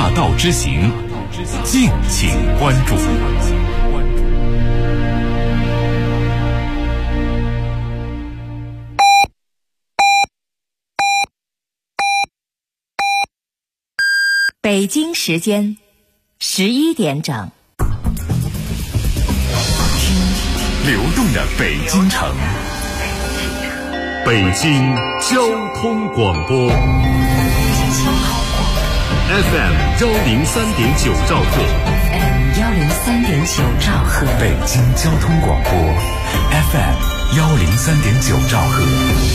大道之行，敬请关注。 北京时间11点整， 流动的北京城，北京交通广播 FM 103.9兆赫， 103.9兆赫， 北京交通广播 FM 103.9兆赫。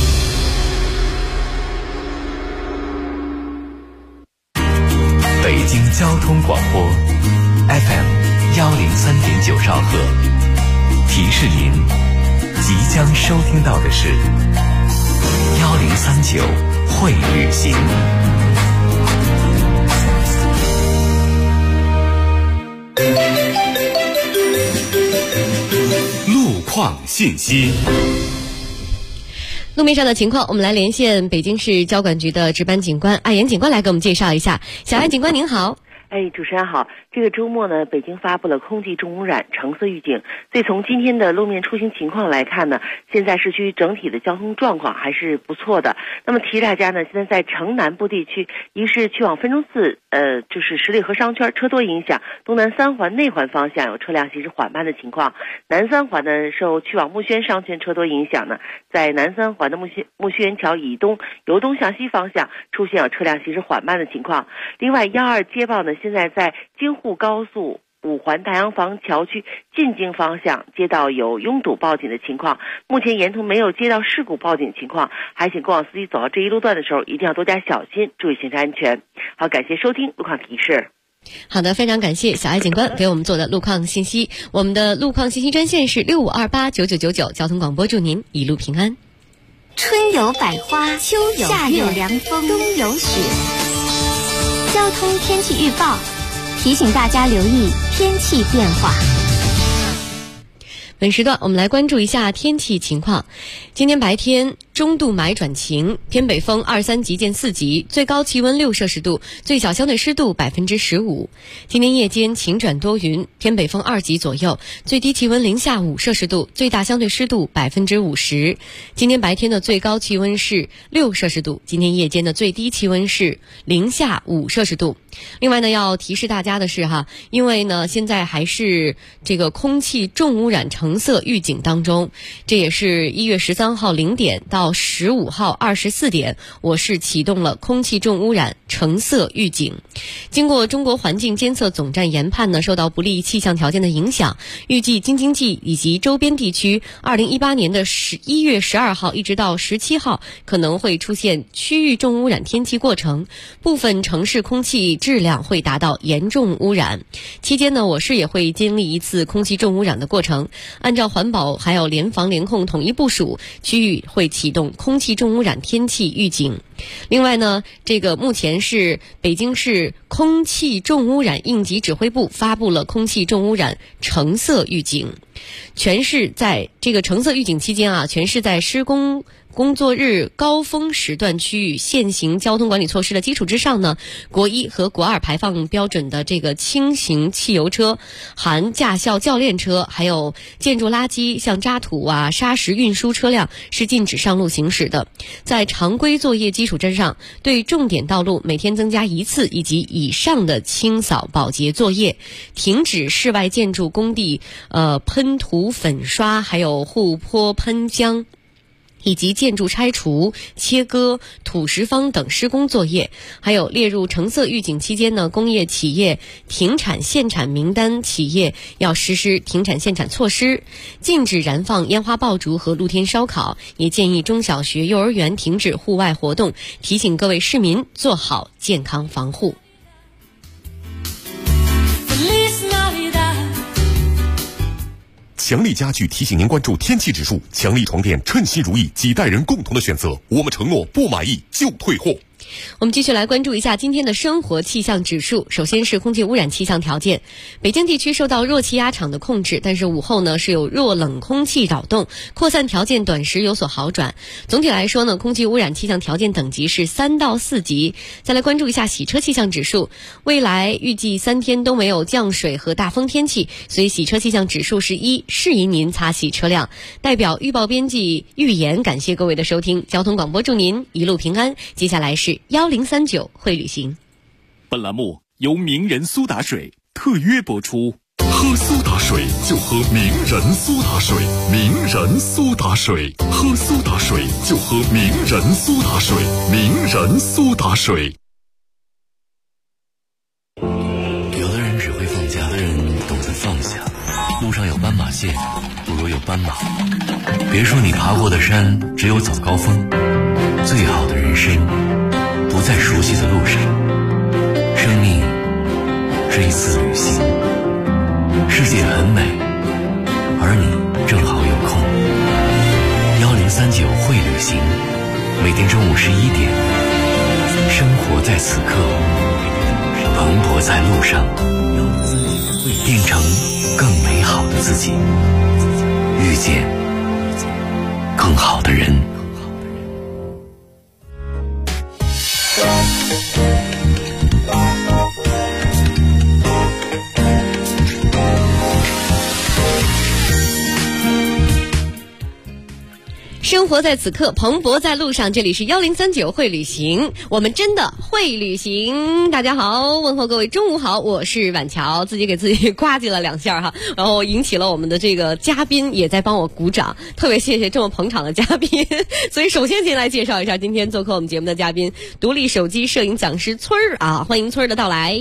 北京交通广播 FM 103.9兆赫，提示您即将收听到的是1039会旅行。路况信息。 路面上的情况，我们来连线北京市交管局的值班警官艾岩警官来给我们介绍一下。小艾警官您好。 主持人好。这个周末呢，北京发布了空气重污染橙色预警。所以从今天的路面出行情况来看呢，现在市区整体的交通状况还是不错的。那么提大家呢，现在在城南部地区，一是去往分钟寺，就是十里河商圈车多影响，东南三环内环方向有车辆行驶缓慢的情况。南三环呢，受去往木樨商圈车多影响呢，在南三环的木樨园桥以东由东向西方向出现有车辆行驶缓慢的情况。另外12接报呢，现在在京沪高速5环大洋房桥区进京方向接到有拥堵报警的情况，目前沿途没有接到事故报警情况，还请过往司机走到这一路段的时候一定要多加小心，注意行车安全。好，感谢收听路况提示。 好的，非常感谢小艾警官给我们做的路况信息。我们的路况信息专线是65289999，交通广播祝您一路平安。 春有百花，秋有夏有凉风，冬有雪。交通天气预报提醒大家留意天气变化。 本时段我们来关注一下天气情况。今天白天中度霾转晴，偏北风2-3级见4级，最高气温6摄氏度，最小相对湿度15%。今天夜间晴转多云，偏北风2级左右，最低气温零下5摄氏度，最大相对湿度50%。今天白天的最高气温是6摄氏度，今天夜间的最低气温是零下5摄氏度。另外呢，要提示大家的是因为呢现在还是这个空气重污染橙色预警当中，这也是1月13号0点到15号24点，我市启动了空气重污染橙色预警。经过中国环境监测总站研判呢，受到不利气象条件的影响，预计京津冀以及周边地区2018年的1月12号一直到17号可能会出现区域重污染天气过程，部分城市空气质量会达到严重污染。期间呢，我市也会经历一次空气重污染的过程，按照环保还有联防联控统一部署，区域会启动空气重污染天气预警。另外呢，这个目前是北京市空气重污染应急指挥部发布了空气重污染橙色预警。全市在这个橙色预警期间全市在施工工作日高峰时段区域现行交通管理措施的基础之上呢，国1和国2排放标准的这个轻型汽油车、含驾校教练车，还有建筑垃圾像渣土砂石运输车辆是禁止上路行驶的。在常规作业基础之上，对重点道路每天增加1次以及以上的清扫保洁作业，停止室外建筑工地喷涂粉刷，还有护坡喷浆以及建筑拆除、切割、土石方等施工作业。还有列入橙色预警期间呢，工业企业停产限产名单企业要实施停产限产措施，禁止燃放烟花爆竹和露天烧烤，也建议中小学、幼儿园停止户外活动，提醒各位市民做好健康防护。 强力家具提醒您关注天气指数，强力床垫称心如意，几代人共同的选择。我们承诺不满意就退货。 我们继续来关注一下今天的生活气象指数。首先是空气污染气象条件，北京地区受到弱气压场的控制，但是午后呢是有弱冷空气扰动，扩散条件短时有所好转。总体来说呢，空气污染气象条件等级是3到4级。再来关注一下洗车气象指数，未来预计3天都没有降水和大风天气，所以洗车气象指数是1，适宜您擦洗车辆。代表预报编辑预言，感谢各位的收听，交通广播祝您一路平安。接下来是1039会旅行。 本栏目由名人苏打水特约播出。 喝苏打水就喝名人苏打水，名人苏打水，喝苏打水就喝名人苏打水，名人苏打水。 有的人只会放假，有的人懂得放下。路上有斑马线，不如有斑马。别说你爬过的山只有早高峰，最好的人生不在熟悉的路上。生命是一次旅行，世界很美，而你正好有空。1039会旅行，每天中午11点，生活在此刻，蓬勃在路上，变成更美好的自己，遇见更好的人。 生活在此刻，蓬勃在路上。这里是1039会旅行，我们真的会旅行。大家好，问候各位中午好，我是婉乔，自己给自己呱唧了2下哈，然后引起了我们的这个嘉宾也在帮我鼓掌，特别谢谢这么捧场的嘉宾。所以首先先来介绍一下今天做客我们节目的嘉宾，独立手机摄影讲师村儿啊，欢迎村儿的到来。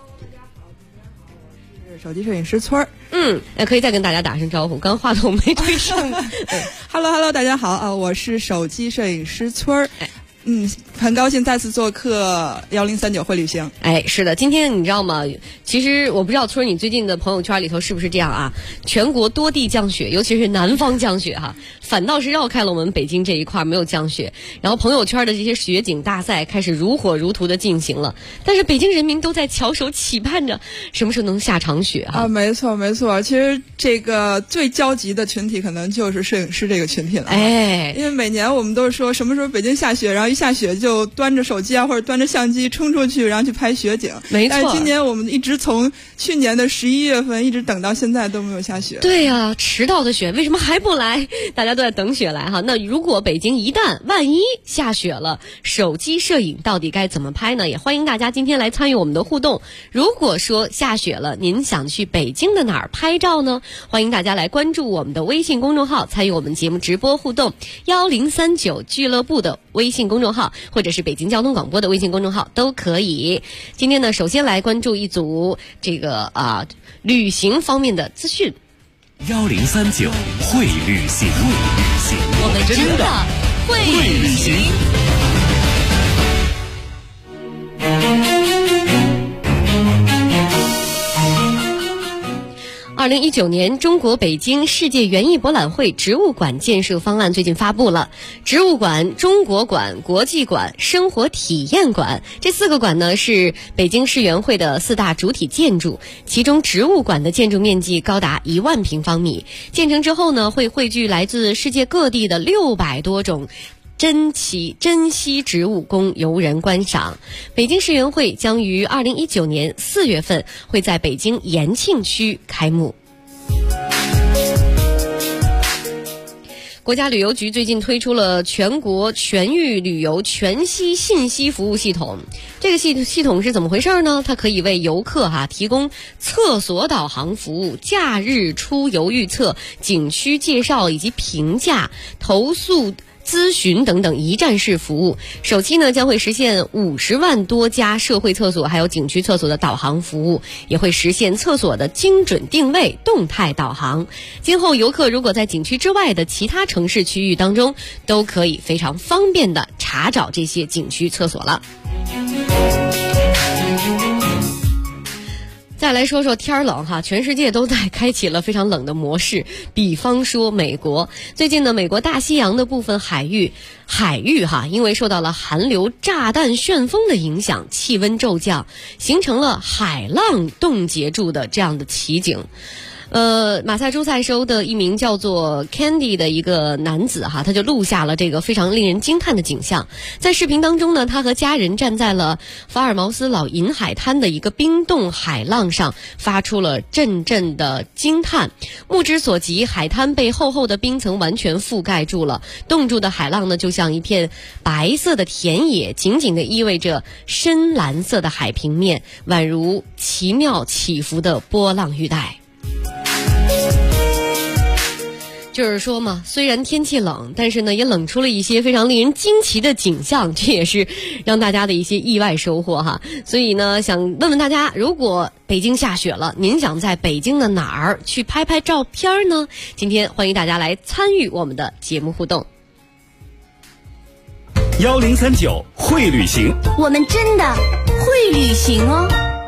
手机摄影师村儿。 可以再跟大家打声招呼，刚话筒没对上。 Hello， 大家好啊，我是手机摄影师村儿。很高兴再次做客1039会旅行。 是的，今天你知道吗？其实我不知道村儿你最近的朋友圈里头是不是这样啊？全国多地降雪，尤其是南方降雪哈，反倒是绕开了我们北京这一块没有降雪。然后朋友圈的这些雪景大赛开始如火如荼的进行了，但是北京人民都在翘首期盼着什么时候能下场雪啊？ 没错没错，其实这个最焦急的群体可能就是摄影师这个群体了。因为每年我们都是说什么时候北京下雪，然后一下雪就端着手机啊或者端着相机冲出去，然后去拍雪景。 没错。 但是今年我们一直从去年的11月份一直等到现在都没有下雪。 对啊，迟到的雪为什么还不来？大家都在等雪来哈。那如果北京万一下雪了，手机摄影到底该怎么拍呢？也欢迎大家今天来参与我们的互动。如果说下雪了，您想去北京的哪儿拍照呢？欢迎大家来关注我们的微信公众号，参与我们节目直播互动1039俱乐部的微信公众号，或者是北京交通广播的微信公众号都可以。今天呢，首先来关注一组这个旅行方面的资讯。 1039会旅行， 我们真的会旅行。2019年中国北京世界园艺博览会植物馆建设方案最近发布了。植物馆、中国馆、国际馆、生活体验馆这4个馆呢是北京市园会的4大主体建筑，其中植物馆的建筑面积高达1万平方米，建成之后呢会汇聚来自世界各地的600多种珍稀植物供游人观赏。北京市园会将于2019年4月份会在北京延庆区开幕。国家旅游局最近推出了全国全域旅游全息信息服务系统。这个系统是怎么回事呢？它可以为游客提供厕所导航服务、假日出游预测、景区介绍以及评价、投诉咨询等等一站式服务。首期呢将会实现50万多家社会厕所还有景区厕所的导航服务，也会实现厕所的精准定位、动态导航。今后游客如果在景区之外的其他城市区域当中，都可以非常方便的查找这些景区厕所了。再下来说说天冷哈，全世界都在开启了非常冷的模式。比方说美国，最近呢，美国大西洋的部分海域哈，因为受到了寒流炸弹旋风的影响，气温骤降，形成了海浪冻结住的这样的奇景。马萨诸塞州的一名叫做 Candy 的一个男子哈，他就录下了这个非常令人惊叹的景象。在视频当中呢，他和家人站在了法尔茅斯老银海滩的一个冰冻海浪上，发出了阵阵的惊叹。目之所及，海滩被厚厚的冰层完全覆盖住了，冻住的海浪呢，就像一片白色的田野，紧紧地依偎着深蓝色的海平面，宛如奇妙起伏的波浪玉带。就是说嘛，虽然天气冷，但是呢也冷出了一些非常令人惊奇的景象，这也是让大家的一些意外收获哈。所以呢，想问问大家，如果北京下雪了，您想在北京的哪儿去拍拍照片呢？今天欢迎大家来参与我们的节目互动。 1039会旅行， 我们真的会旅行哦。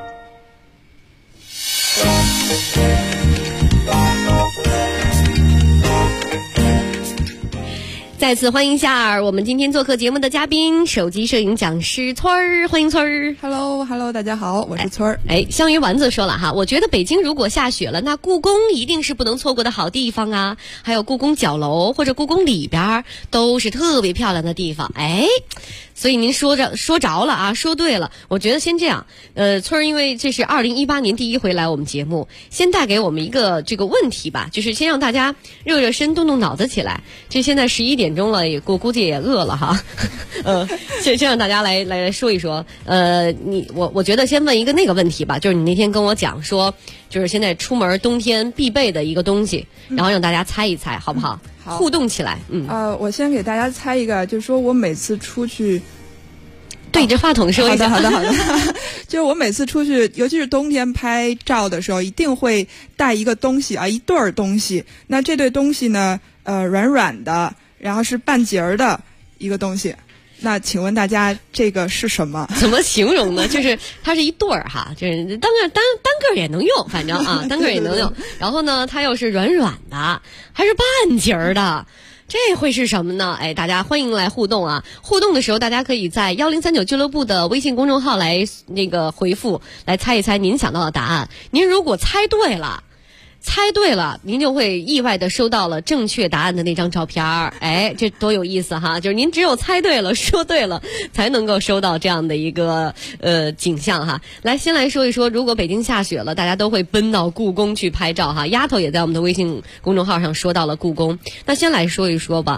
再次欢迎一下我们今天做客节目的嘉宾，手机摄影讲师村儿，欢迎村儿。 Hello， 大家好，我是村儿。 香鱼丸子说了哈，我觉得北京如果下雪了，那故宫一定是不能错过的好地方啊，还有故宫角楼或者故宫里边都是特别漂亮的地方。所以您说着了啊，说对了。我觉得先这样，村儿因为这是2018年第一回来我们节目，先带给我们一个这个问题吧，就是先让大家热热身，动动脑子起来。这现在11点钟了，我估计也饿了哈。先让大家来说一说。我觉得先问一个那个问题吧，就是你那天跟我讲说，就是现在出门冬天必备的一个东西，然后让大家猜一猜，好不好？ 好， 互动起来。 我先给大家猜一个，就是说我每次出去对着话筒说一下。 好的。就是我每次出去，尤其是冬天拍照的时候，一定会带一个东西啊，一对儿东西。那这对东西呢，软软的，然后是半截儿的一个东西。那请问大家这个是什么？ 怎么形容呢？就是它是一对儿哈，就是单个也能用，反正啊，单个也能用。然后呢，它又是软软的，还是半截儿的。这会是什么呢？大家欢迎来互动啊！互动的时候，大家可以在1039俱乐部的微信公众号来回复，来猜一猜您想到的答案。您如果猜对了，您就会意外的收到了正确答案的那张照片儿。这多有意思哈！就是您只有猜对了、说对了，才能够收到这样的一个景象哈。先来说一说，如果北京下雪了，大家都会奔到故宫去拍照哈。丫头也在我们的微信公众号上说到了故宫。那先来说一说吧，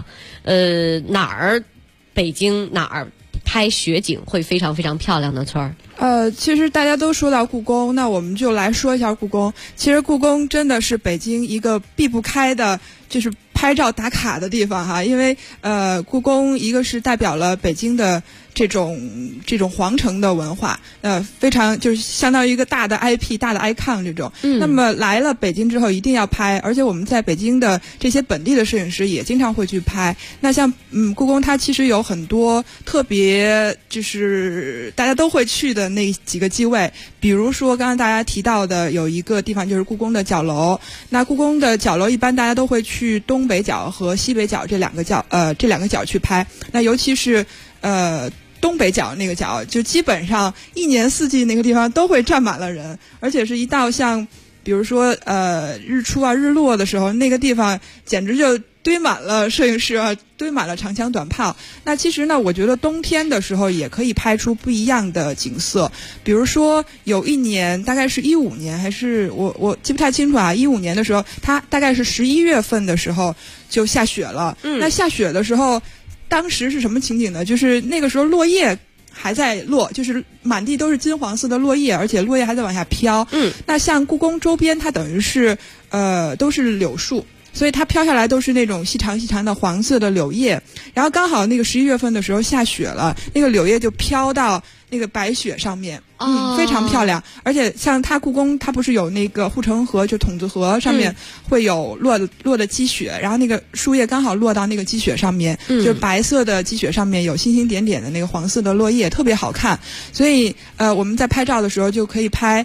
北京哪儿拍雪景会非常非常漂亮的村儿？ 其实大家都说到故宫，那我们就来说一下故宫。其实故宫真的是北京一个避不开的，就是拍照打卡的地方哈。因为故宫一个是代表了北京的这种皇城的文化，非常就是相当于一个大的 IP、大的 icon 这种。那么来了北京之后一定要拍，而且我们在北京的这些本地的摄影师也经常会去拍。那像故宫它其实有很多特别就是大家都会去的那几个机位，比如说刚刚大家提到的有一个地方就是故宫的角楼。那故宫的角楼一般大家都会去东北角和西北角这两个角去拍。那尤其是东北角那个角，就基本上一年四季那个地方都会站满了人，而且是一到像比如说日出啊日落的时候，那个地方简直就堆满了摄影师啊，堆满了长枪短炮。那其实呢，我觉得冬天的时候也可以拍出不一样的景色。比如说有一年大概是15年还是我记不太清楚啊，15年的时候它大概是11月份的时候就下雪了。那下雪的时候当时是什么情景呢？就是那个时候落叶还在落，就是满地都是金黄色的落叶，而且落叶还在往下飘。那像故宫周边它等于是都是柳树，所以它飘下来都是那种细长细长的黄色的柳叶。然后刚好那个11月份的时候下雪了，那个柳叶就飘到那个白雪上面，非常漂亮。而且像它故宫它不是有那个护城河，就筒子河上面会有落的积雪，然后那个树叶刚好落到那个积雪上面，就是白色的积雪上面有星星点点的那个黄色的落叶，特别好看。所以我们在拍照的时候就可以拍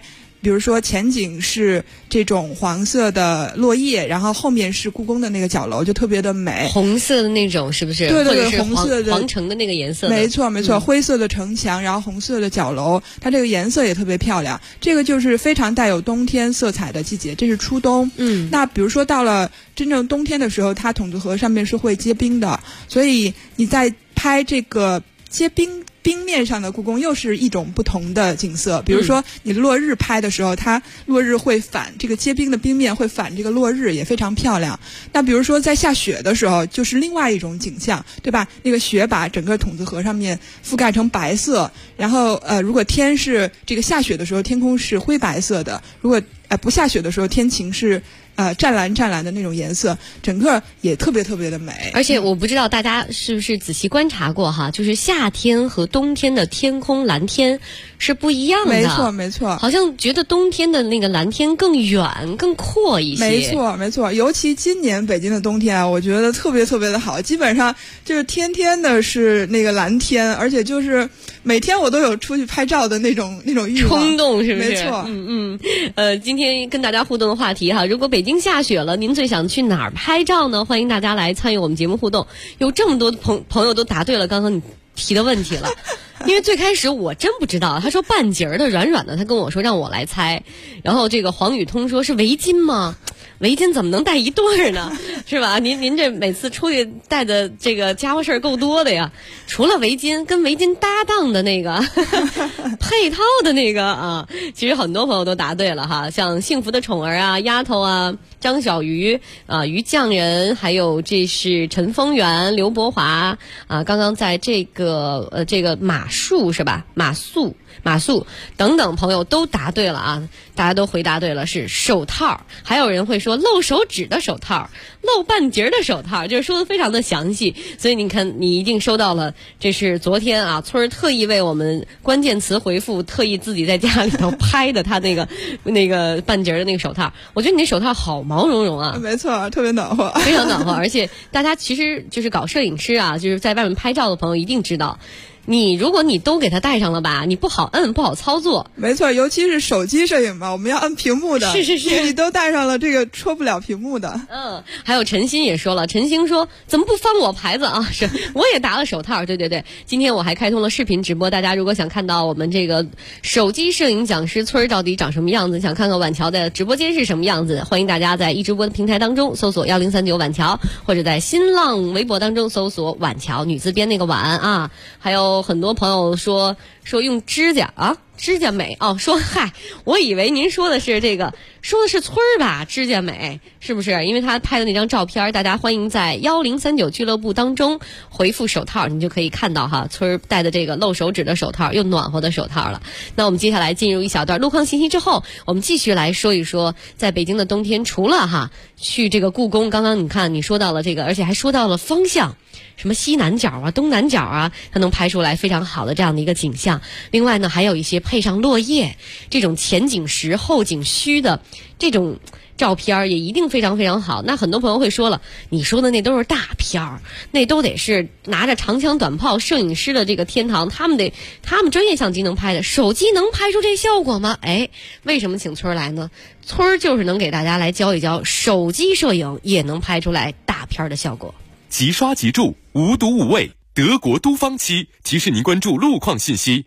比如说前景是这种黄色的落叶，然后后面是故宫的那个角楼，就特别的美。 红色的那种是不是？ 对对对， 或者是红色的皇城的那个颜色。 没错没错，灰色的城墙，然后红色的角楼，它这个颜色也特别漂亮。这个就是非常带有冬天色彩的季节，这是初冬。那比如说到了真正冬天的时候，它筒子河上面是会结冰的，所以你在拍这个结冰面上的故宫又是一种不同的景色。比如说你落日拍的时候，它落日会反这个结冰的冰面会反这个落日，也非常漂亮。那比如说在下雪的时候，就是另外一种景象，对吧？那个雪把整个筒子河上面覆盖成白色，然后如果天是这个下雪的时候，天空是灰白色的；如果不下雪的时候，天晴是湛蓝的那种颜色，整个也特别特别的美。 而且我不知道大家是不是仔细观察过哈，就是夏天和冬天的天空蓝天是不一样的。 没错没错， 好像觉得冬天的那个蓝天更远更阔一些。 没错没错，尤其今年北京的冬天啊，我觉得特别特别的好，基本上就是天天的是那个蓝天，而且就是每天我都有出去拍照的那种欲望冲动，是不是？ 没错。 今天跟大家互动的话题哈，如果北京下雪了，您最想去哪儿拍照呢？欢迎大家来参与我们节目互动。有这么多朋友都答对了刚刚你提的问题了。因为最开始我真不知道，他说半截儿的软软的，他跟我说让我来猜。然后这个黄宇通说是围巾吗？围巾怎么能带一对儿呢？是吧？您这每次出去带的这个家伙事儿够多的呀。除了围巾，跟围巾搭档的那个配套的那个啊，其实很多朋友都答对了哈。像幸福的宠儿啊、丫头啊、张小鱼啊、于匠人，还有这是陈丰源、刘伯华啊，刚刚在这个马术是吧？马谡等等朋友都答对了啊，大家都回答对了，是手套。还有人会说露手指的手套，露半截的手套，就是说的非常的详细。所以你看，你一定收到了，这是昨天啊村儿特意为我们关键词回复，特意自己在家里头拍的他那个半截的那个手套。我觉得你那手套好毛茸茸啊。 没错，特别暖和， 非常暖和。而且大家其实就是搞摄影师啊，就是在外面拍照的朋友一定知道，如果你都给它带上了吧，你不好摁，不好操作。 没错，尤其是手机摄影嘛，我们要摁屏幕的。 是， 你都带上了，这个戳不了屏幕的。 还有陈鑫也说了，陈鑫说怎么不翻我牌子啊？是，我也答了手套。对，今天我还开通了视频直播，大家如果想看到我们这个手机摄影讲师村到底长什么样子，想看看晚桥的直播间是什么样子，欢迎大家在一直播的平台当中搜索1039晚桥，或者在新浪微博当中搜索晚桥，女字边那个晚啊。还有很多朋友说用指甲啊，指甲美哦，说嗨，我以为您说的是说的是村儿吧，指甲美是不是？因为他拍的那张照片，大家欢迎在1039俱乐部当中回复手套，你就可以看到哈，村儿戴的这个露手指的手套，又暖和的手套了。那我们接下来进入一小段路况信息之后，我们继续来说一说，在北京的冬天，除了去这个故宫，刚刚你看你说到了这个，而且还说到了方向。什么西南角啊、东南角啊，它能拍出来非常好的这样的一个景象。另外呢，还有一些配上落叶这种前景实后景虚的这种照片也一定非常非常好。那很多朋友会说了，你说的那都是大片儿，那都得是拿着长枪短炮摄影师的这个天堂，他们专业相机能拍的，手机能拍出这效果吗？为什么请村儿来呢？村儿就是能给大家来教一教，手机摄影也能拍出来大片的效果。 即刷即住，无毒无味，德国都方漆提示您关注路况信息。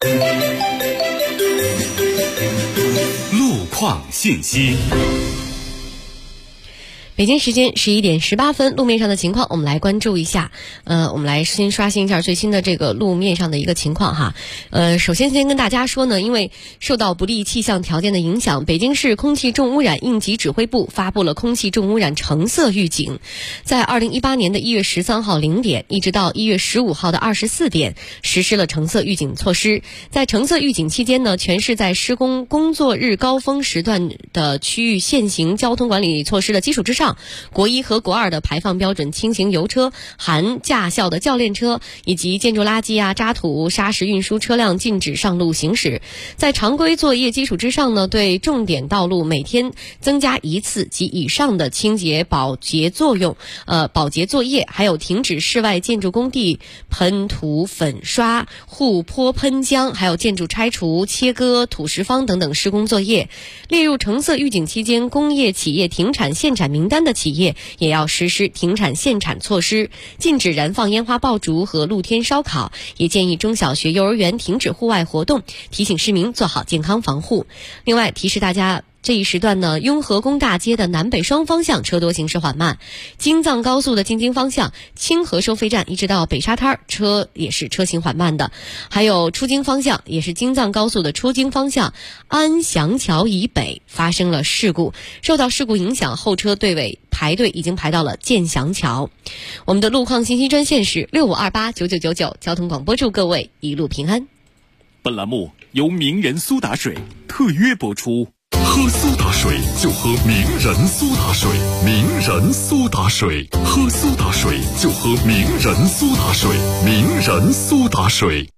路况信息。 北京时间11点18分，路面上的情况我们来关注一下。我们来先刷新一下最新的这个路面上的一个情况哈。首先跟大家说呢，因为受到不利气象条件的影响，北京市空气重污染应急指挥部发布了空气重污染橙色预警。在2018年的1月13号0点一直到1月15号的24点实施了橙色预警措施。在橙色预警期间呢，全市在施工工作日高峰时段的区域限行交通管理措施的基础之上， 上，国1和国2的排放标准轻型油车含驾校的教练车以及建筑垃圾渣土、砂石运输车辆禁止上路行驶。在常规作业基础之上呢，对重点道路每天增加1次及以上的清洁保洁作业，还有停止室外建筑工地喷涂、粉刷、护坡喷浆，还有建筑拆除、切割、土石方等等施工作业。列入橙色预警期间工业企业停产限产名单的企业，也要实施停产限产措施，禁止燃放烟花爆竹和露天烧烤，也建议中小学、幼儿园停止户外活动，提醒市民做好健康防护。另外提示大家，这一时段呢，雍和宫大街的南北双方向车多行驶缓慢，京藏高速的京津方向清河收费站一直到北沙滩车也是车行缓慢的，还有出京方向也是京藏高速的出京方向安祥桥以北发生了事故，受到事故影响，后车队尾排队已经排到了建祥桥。我们的路况信息专线是65289999，交通广播祝各位一路平安。 本栏目由名人苏打水特约播出。 喝苏打水就喝名人苏打水，名人苏打水，喝苏打水就喝名人苏打水，名人苏打水。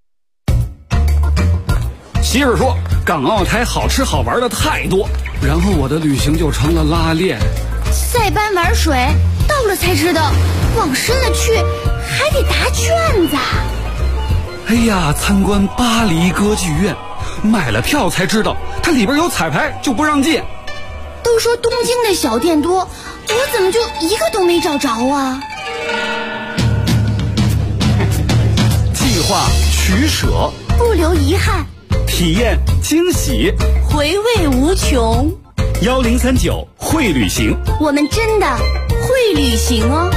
媳妇说港澳台好吃好玩的太多，然后我的旅行就成了拉练。 塞班玩水，到了才知道往深了去还得答卷子。 哎呀，参观巴黎歌剧院，买了票才知道它里边有彩排，就不让进。 都说东京的小店多，我怎么就一个都没找着啊？ 计划取舍， 不留遗憾， 体验惊喜， 回味无穷。 1039会旅行， 我们真的会旅行哦。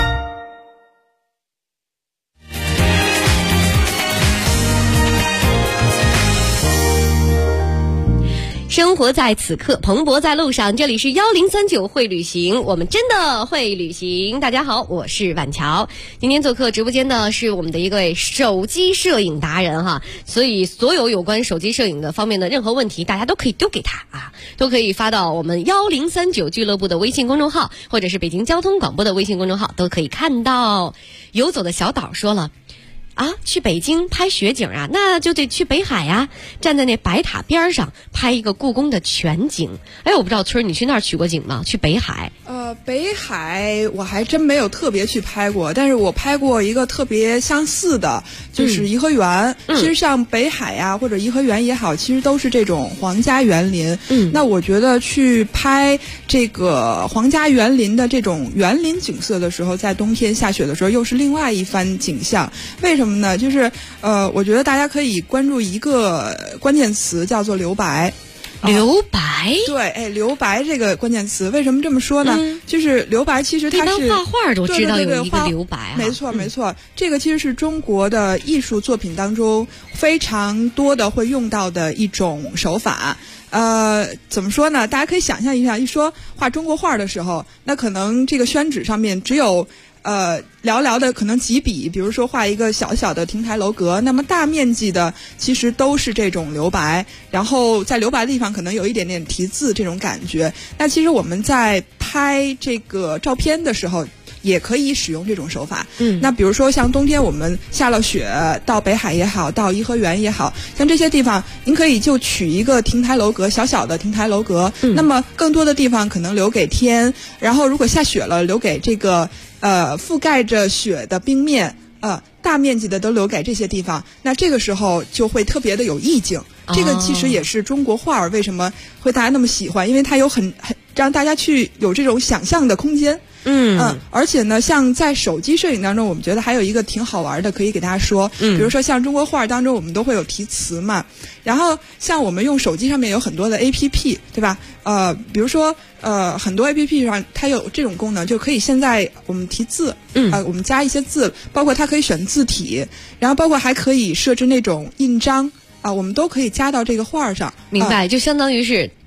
生活在此刻，蓬勃在路上。这里是1039会旅行，我们真的会旅行。大家好，我是婉乔。今天做客直播间的是我们的一位手机摄影达人哈，所以所有有关手机摄影的方面的任何问题，大家都可以丢给他啊，都可以发到我们1039俱乐部的微信公众号，或者是北京交通广播的微信公众号，都可以看到。游走的小岛说了。去北京拍雪景啊，那就得去北海呀，站在那白塔边上拍一个故宫的全景。我不知道村儿你去那儿取过景吗？去北海？ 北海我还真没有特别去拍过，但是我拍过一个特别相似的，就是颐和园。其实像北海呀或者颐和园也好，其实都是这种皇家园林。那我觉得去拍这个皇家园林的这种园林景色的时候，在冬天下雪的时候，又是另外一番景象。为什么呢？就是我觉得大家可以关注一个关键词，叫做留白。 留白？ 对，留白这个关键词，为什么这么说呢？就是留白其实它是一般画画都知道有一个留白。 没错，这个其实是中国的艺术作品当中非常多的会用到的一种手法。怎么说呢？大家可以想象一下，一说画中国画的时候，那可能这个宣纸上面只有寥寥的可能几笔，比如说画一个小小的亭台楼阁，那么大面积的其实都是这种留白，然后在留白的地方可能有一点点题字这种感觉。那其实我们在拍这个照片的时候也可以使用这种手法。那比如说像冬天我们下了雪，到北海也好，到颐和园也好，像这些地方您可以就取一个亭台楼阁，小小的亭台楼阁，那么更多的地方可能留给天，然后如果下雪了留给这个覆盖着雪的冰面，大面积的都留给这些地方，那这个时候就会特别的有意境。这个其实也是中国画为什么会大家那么喜欢，因为它有很让大家去有这种想象的空间。而且呢，像在手机摄影当中，我们觉得还有一个挺好玩的，可以给大家说。比如说像中国画当中，我们都会有题词嘛。然后像我们用手机上面有很多的 APP， 对吧？比如说很多 APP 上它有这种功能，就可以现在我们题字，我们加一些字，包括它可以选字体，然后包括还可以设置那种印章我们都可以加到这个画上。 明白，就相当于是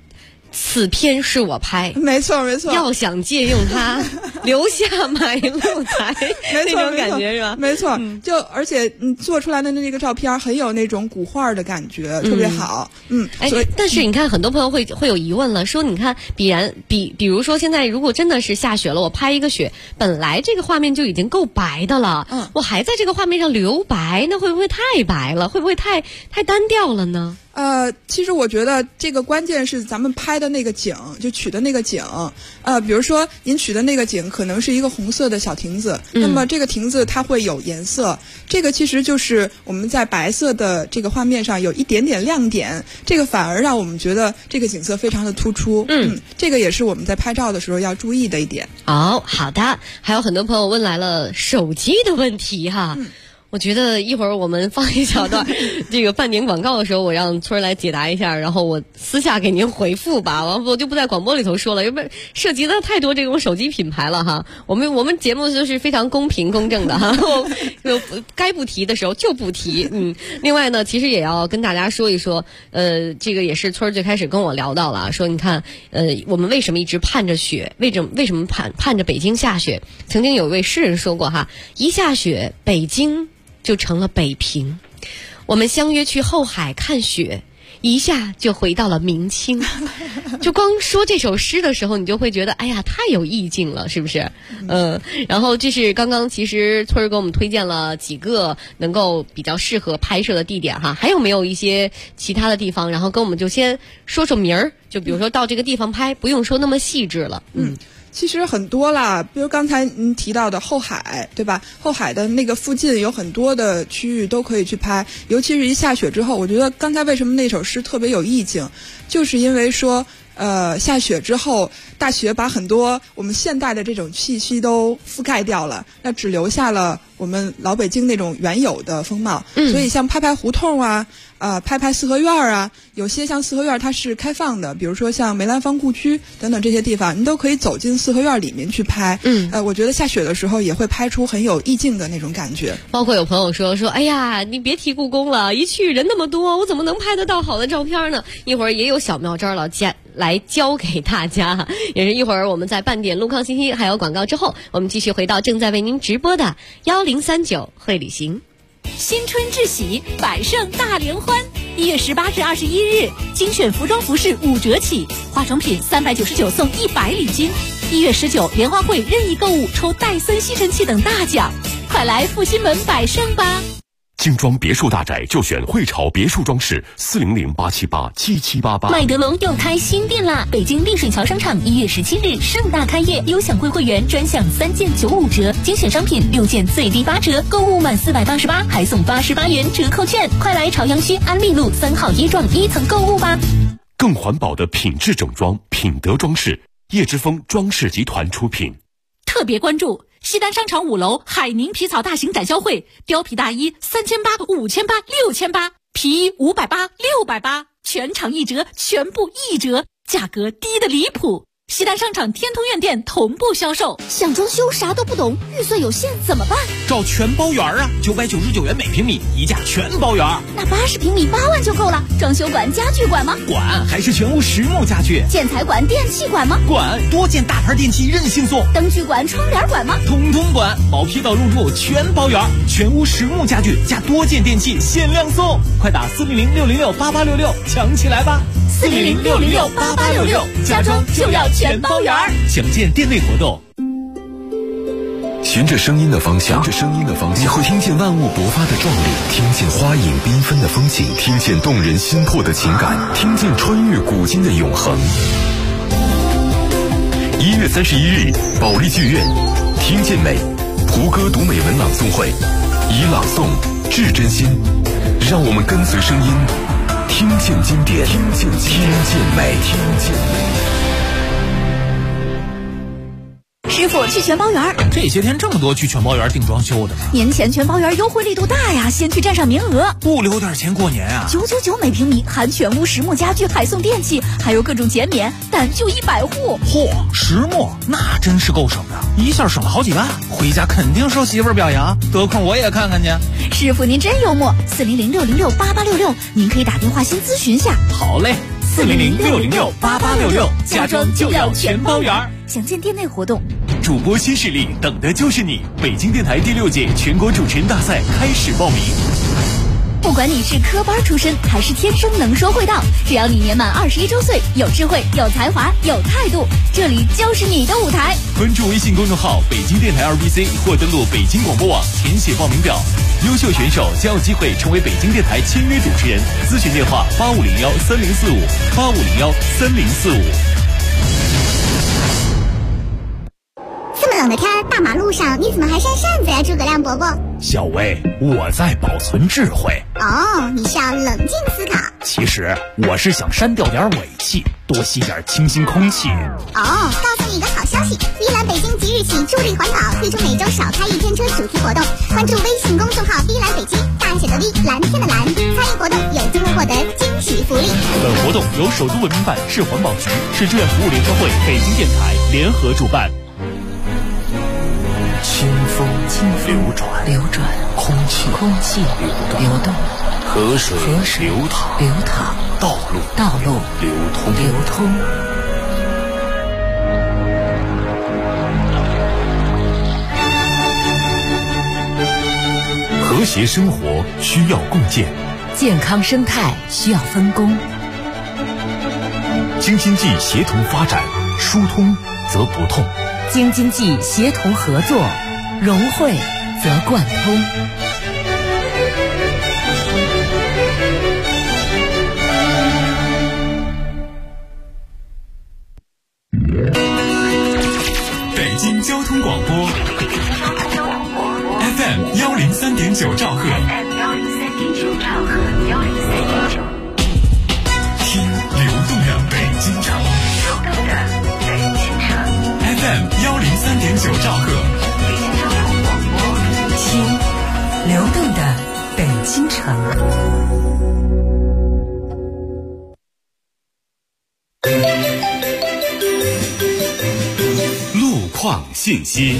此片是我拍， 没错没错。 要想借用它，留下买路财，那种感觉是吧？ 没错，就而且做出来的那个照片很有那种古画的感觉，特别好。 所以但是你看，很多朋友会有疑问了，说你看，比如说现在如果真的是下雪了，我拍一个雪，本来这个画面就已经够白的了，我还在这个画面上留白，那会不会太白了？会不会太单调了呢？ 其实我觉得这个关键是咱们拍的那个景，就取的那个景。比如说您取的那个景可能是一个红色的小亭子，那么这个亭子它会有颜色，这个其实就是我们在白色的这个画面上有一点点亮点，这个反而让我们觉得这个景色非常的突出。这个也是我们在拍照的时候要注意的一点。 好的，还有很多朋友问来了手机的问题哈。我觉得一会儿我们放一小段这个半点广告的时候，我让村儿来解答一下，然后我私下给您回复吧，我就不在广播里头说了，因为涉及的太多这种手机品牌了哈。我们节目就是非常公平公正的哈，该不提的时候就不提。另外呢，其实也要跟大家说一说，这个也是村儿最开始跟我聊到了，说你看，我们为什么一直盼着雪？为什么盼着北京下雪？曾经有一位诗人说过哈，一下雪，北京就成了北平，我们相约去后海看雪，一下就回到了明清。就光说这首诗的时候，你就会觉得哎呀太有意境了，是不是？然后这是刚刚其实村儿给我们推荐了几个能够比较适合拍摄的地点哈，还有没有一些其他的地方？然后跟我们就先说名儿，就比如说到这个地方拍，不用说那么细致了。 其实很多啦，比如刚才您提到的后海，对吧？后海的那个附近有很多的区域都可以去拍，尤其是一下雪之后，我觉得刚才为什么那首诗特别有意境，就是因为说下雪之后，大雪把很多我们现代的这种气息都覆盖掉了，那只留下了我们老北京那种原有的风貌。所以像拍胡同啊，拍四合院啊，有些像四合院它是开放的，比如说像梅兰芳故居等等这些地方，您都可以走进四合院里面去拍。我觉得下雪的时候也会拍出很有意境的那种感觉。 包括有朋友说，哎呀，你别提故宫了，一去人那么多，我怎么能拍得到好的照片呢？一会儿也有小妙招了，来教给大家。也是一会儿我们在半点路况信息还有广告之后，我们继续回到正在为您直播的1039会旅行。 新春至喜，百盛大联欢，1月18至21日，精选服装服饰5折起，化妆品399送100礼金。1月19，联欢会任意购物抽戴森吸尘器等大奖，快来复兴门百盛吧！ 精装别墅大宅就选汇潮别墅装饰，400-878-7788。 麦德龙又开新店啦！北京丽水桥商场1月17日盛大开业，优享会员专享3件95折，精选商品6件最低8折，购物满488还送88元折扣券。快来朝阳区安利路3号一幢1层购物吧！ 更环保的品质整装，品德装饰，叶之峰装饰集团出品。 特别关注西单商场5楼海宁皮草大型展销会，貂皮大衣3800、5800、6800，皮衣580、680，全场1折，全部1折，价格低得离谱。西单商场天通苑店同步销售。 想装修啥都不懂，预算有限怎么办？ 找全包园啊，999元每平米，一价全包园。 那80平米8万就够了。装修管、家具管吗？ 管，还是全屋实木家具。 建材管、电器管吗？ 管，多件大牌电器任性送。 灯具管、窗帘管吗？ 通通管，毛坯到入住全包园，全屋实木家具加多件电器限量送，快打400-606-8866抢起来吧 ！400-606-8866，家装就要全包圆。 详见店内活动。 循着声音的方向，你会听见万物勃发的壮丽，听见花影缤纷的风景，听见动人心魄的情感，听见穿越古今的永恒。1月31日，保利剧院，听见美，胡歌读美文朗诵会，以朗诵致真心，让我们跟随声音，听见经典，听见美。 师傅去全包园， 这些天这么多去全包园订装修的吗？ 年前全包园优惠力度大呀，先去占上名额， 不留点钱过年啊 ！999每平米，含全屋实木家具，还送电器，还有各种减免，但就100户。 嚯，实木那真是够省的，一下省了好几万，回家肯定受媳妇儿表扬，得空我也看看去。 师傅您真幽默，400-606-8866，您可以打电话先咨询下。 好嘞。 400-606-8866，家装就要全包圆。 详见店内活动。 主播新势力，等的就是你！北京电台第6届全国主持人大赛开始报名。 不管你是科班出身还是天生能说会道，只要你年满21周岁，有智慧、有才华、有态度，这里就是你的舞台。 关注微信公众号北京电台2BC 或登录北京广播网填写报名表，优秀选手将有机会成为北京电台签约主持人。咨询电话8501-3045，8501-3045。 这么冷的天，大马路上你怎么还扇扇子呀，诸葛亮伯伯？ 小薇，我在保存智慧。 哦，你是要冷静思考。 其实我是想删掉点尾气，多吸点清新空气。 哦，告诉你一个好消息，依兰北京即日起助力环保，推出每周少开1天车主题活动。关注微信公众号依兰北京，大写的 V， 蓝天的蓝，参与活动有机会获得惊喜福利。 本活动由首都文明办、市环保局、市志愿服务联合会、北京电台联合主办。 清风流转，空气流动，河水流淌，道路流通。 和谐生活需要共建， 健康生态需要分工。 京津冀协同发展，疏通则不痛。 京津冀协同合作，融汇则贯通。 北京交通广播 FM 103.9兆赫，听流动的北京城。FM 103.9兆赫， 听流动的北京城。 路况信息。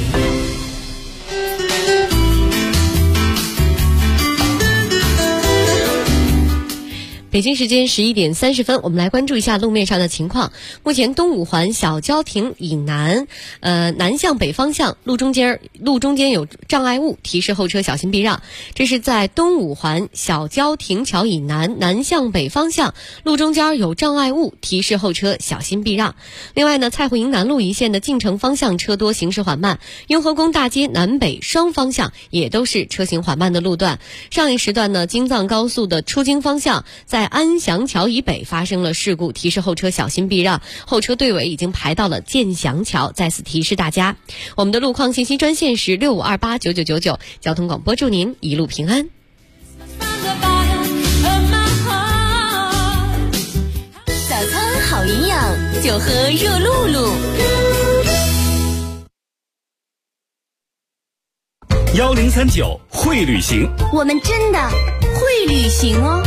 北京时间11点30分，我们来关注一下路面上的情况。目前东五环小郊亭以南，南向北方向路中间有障碍物，提示后车小心避让。这是在东五环小郊亭桥以南，南向北方向路中间有障碍物，提示后车小心避让。另外呢，蔡胡营南路一线的进城方向车多，行驶缓慢。雍和宫大街南北双方向也都是车行缓慢的路段。上一时段呢，京藏高速的出京方向在安祥桥以北发生了事故，提示后车小心避让，后车队尾已经排到了建祥桥，再次提示大家。我们的路况信息专线是65289999，交通广播祝您一路平安。 早餐好营养，就喝热露露。 1039会旅行， 我们真的会旅行哦。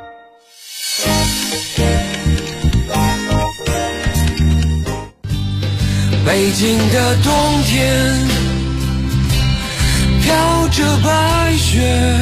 北京的冬天飘着白雪，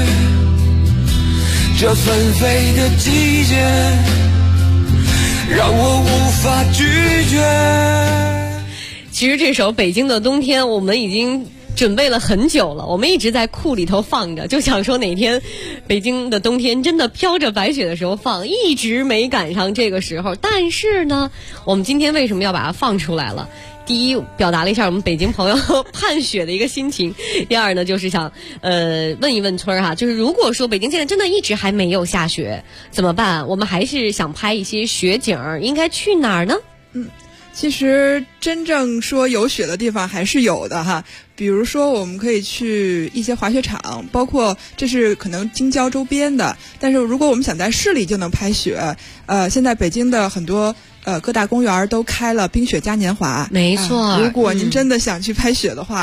这纷飞的季节让我无法拒绝。 其实这首《北京的冬天》我们已经准备了很久了，我们一直在库里头放着，就想说哪天北京的冬天真的飘着白雪的时候放，一直没赶上这个时候。但是呢，我们今天为什么要把它放出来了？第一，表达了一下我们北京朋友盼雪的一个心情；第二呢，就是想问一问村儿哈，就是如果说北京现在真的一直还没有下雪怎么办？我们还是想拍一些雪景，应该去哪儿呢？ 其实真正说有雪的地方还是有的哈，比如说我们可以去一些滑雪场，包括这是可能京郊周边的，但是如果我们想在市里就能拍雪，现在北京的很多各大公园都开了冰雪嘉年华， 没错。 如果您真的想去拍雪的话，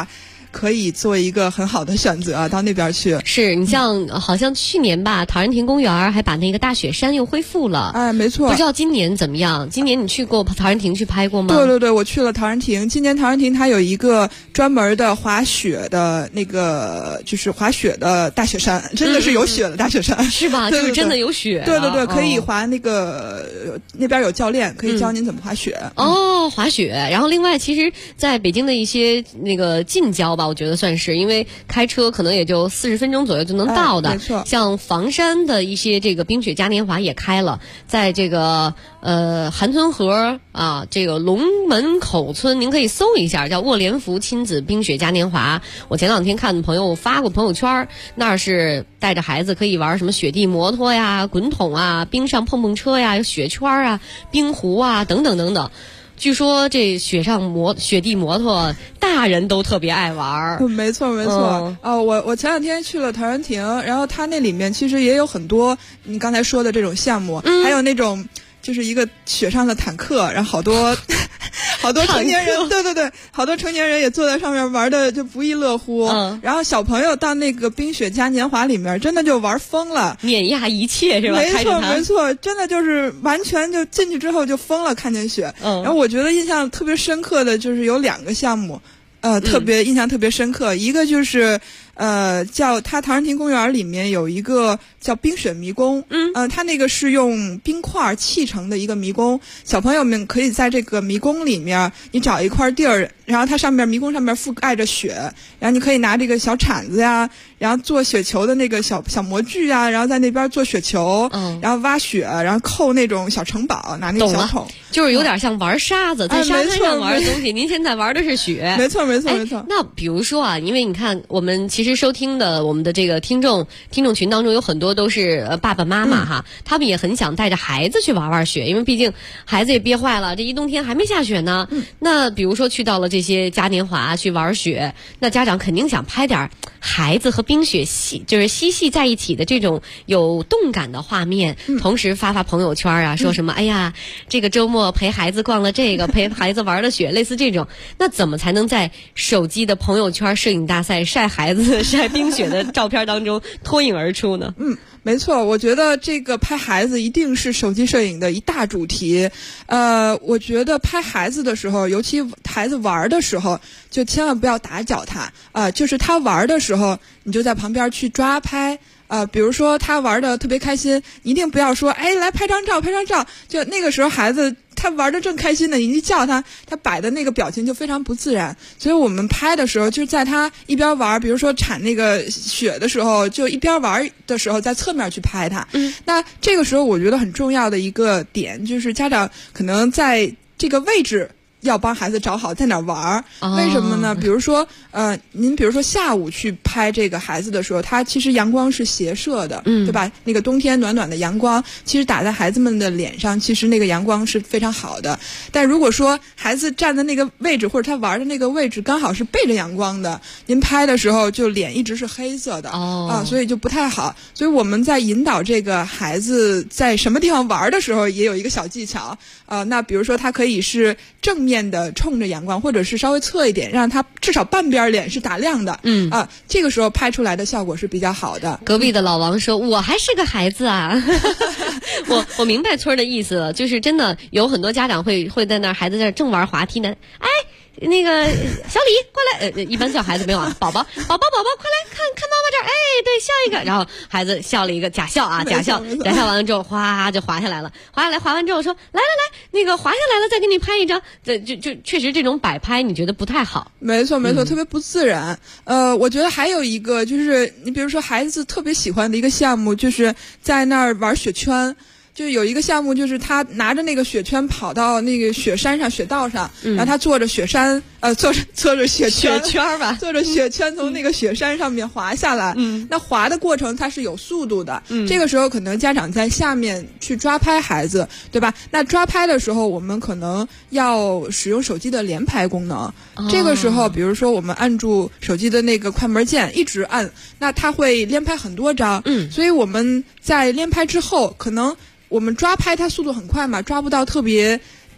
可以做一个很好的选择到那边去。 是你像好像去年吧，陶然亭公园还把那个大雪山又恢复了。 哎，没错。 不知道今年怎么样？今年你去过陶然亭去拍过吗？ 对对对，我去了陶然亭。今年陶然亭它有一个专门的滑雪的那个，就是滑雪的大雪山，真的是有雪的大雪山， 是吧？ 对对对， 就是真的有雪。 对对对，可以滑那个那边有教练可以教您怎么滑雪。 滑雪。然后另外，其实在北京的一些那个近郊吧，我觉得算是，因为开车可能也就40分钟左右就能到的。 没错。 像房山的一些这个冰雪嘉年华也开了，在这个韩村河啊，这个龙门口村，您可以搜一下，叫沃联福亲子冰雪嘉年华。我前两天看朋友发过朋友圈，那是带着孩子可以玩什么雪地摩托呀、滚筒啊、冰上碰碰车呀、有雪圈啊、冰壶啊等等等等。据说这雪地摩托大人都特别爱玩。 没错没错。我前两天去了陶然亭，然后它那里面其实也有很多你刚才说的这种项目，还有那种就是一个雪上的坦克，然后好多成年人，对对对，好多成年人也坐在上面玩的就不亦乐乎。然后小朋友到那个冰雪嘉年华里面，真的就玩疯了， 碾压一切是吧？ 没错没错，真的就是完全就进去之后就疯了，看见雪。然后我觉得印象特别深刻的就是有2个项目，特别印象特别深刻，一个就是叫它陶然亭公园里面有一个叫冰雪迷宫，它那个是用冰块砌成的一个迷宫，小朋友们可以在这个迷宫里面，你找一块地儿，然后它上面迷宫上面覆盖着雪，然后你可以拿这个小铲子呀，然后做雪球的那个小模具啊，然后在那边做雪球，然后挖雪，然后扣那种小城堡，拿那个小桶， 就是有点像玩沙子，在沙滩上玩的东西。您现在玩的是雪， 没错没错没错。 那比如说啊，因为你看我们其实收听的我们的这个听众群当中有很多都是爸爸妈妈哈，他们也很想带着孩子去玩雪，因为毕竟孩子也憋坏了，这一冬天还没下雪呢。那比如说去到了这些嘉年华去玩雪，那家长肯定想拍点孩子和冰雪就是嬉戏在一起的这种有动感的画面，同时发朋友圈啊，说什么哎呀，这个周末陪孩子逛了这个，陪孩子玩了雪，类似这种。那怎么才能在手机的朋友圈摄影大赛晒孩子晒冰雪的照片当中脱颖而出呢？ 没错，我觉得这个拍孩子一定是手机摄影的一大主题。我觉得拍孩子的时候，尤其孩子玩的时候，就千万不要打搅他。就是他玩的时候，你就在旁边去抓拍。比如说他玩的特别开心，一定不要说哎来拍张照，就那个时候孩子他玩的正开心呢，你一叫他摆的那个表情就非常不自然。所以我们拍的时候，就在他一边玩，比如说铲那个雪的时候，就一边玩的时候，在侧面去拍他。那这个时候我觉得很重要的一个点就是家长可能在这个位置要帮孩子找好在哪玩。为什么呢？比如说您比如说下午去拍这个孩子的时候，他其实阳光是斜射的，对吧？那个冬天暖暖的阳光其实打在孩子们的脸上，其实那个阳光是非常好的。但如果说孩子站的那个位置或者他玩的那个位置刚好是背着阳光的，您拍的时候就脸一直是黑色的所以就不太好。所以我们在引导这个孩子在什么地方玩的时候也有一个小技巧。那比如说他可以是正面的冲着阳光，或者是稍微侧一点，让他至少半边脸是打亮的。这个时候拍出来的效果是比较好的。 隔壁的老王说我还是个孩子啊。我明白村的意思了，就是真的有很多家长会在那儿孩子在那正玩滑梯呢，哎那个小李过来，一般叫孩子没有啊，宝宝快来看妈妈这儿，哎对，笑一个，然后孩子笑了一个假笑完了之后哗就滑下来了，滑完之后说来那个滑下来了再给你拍一张，就确实这种摆拍你觉得不太好。 没错特别不自然。我觉得还有一个就是你比如说孩子特别喜欢的一个项目，就是在那儿玩雪圈。就有一个项目，就是他拿着那个雪圈跑到那个雪山上、雪道上，然后他坐着雪山，坐着雪圈吧， 坐着雪圈从那个雪山上面滑下来。那滑的过程它是有速度的。这个时候可能家长在下面去抓拍孩子，对吧？那抓拍的时候，我们可能要使用手机的连拍功能。这个时候，比如说我们按住手机的那个快门键，一直按，那它会连拍很多张。所以我们在连拍之后，可能我们抓拍它速度很快嘛，抓不到特别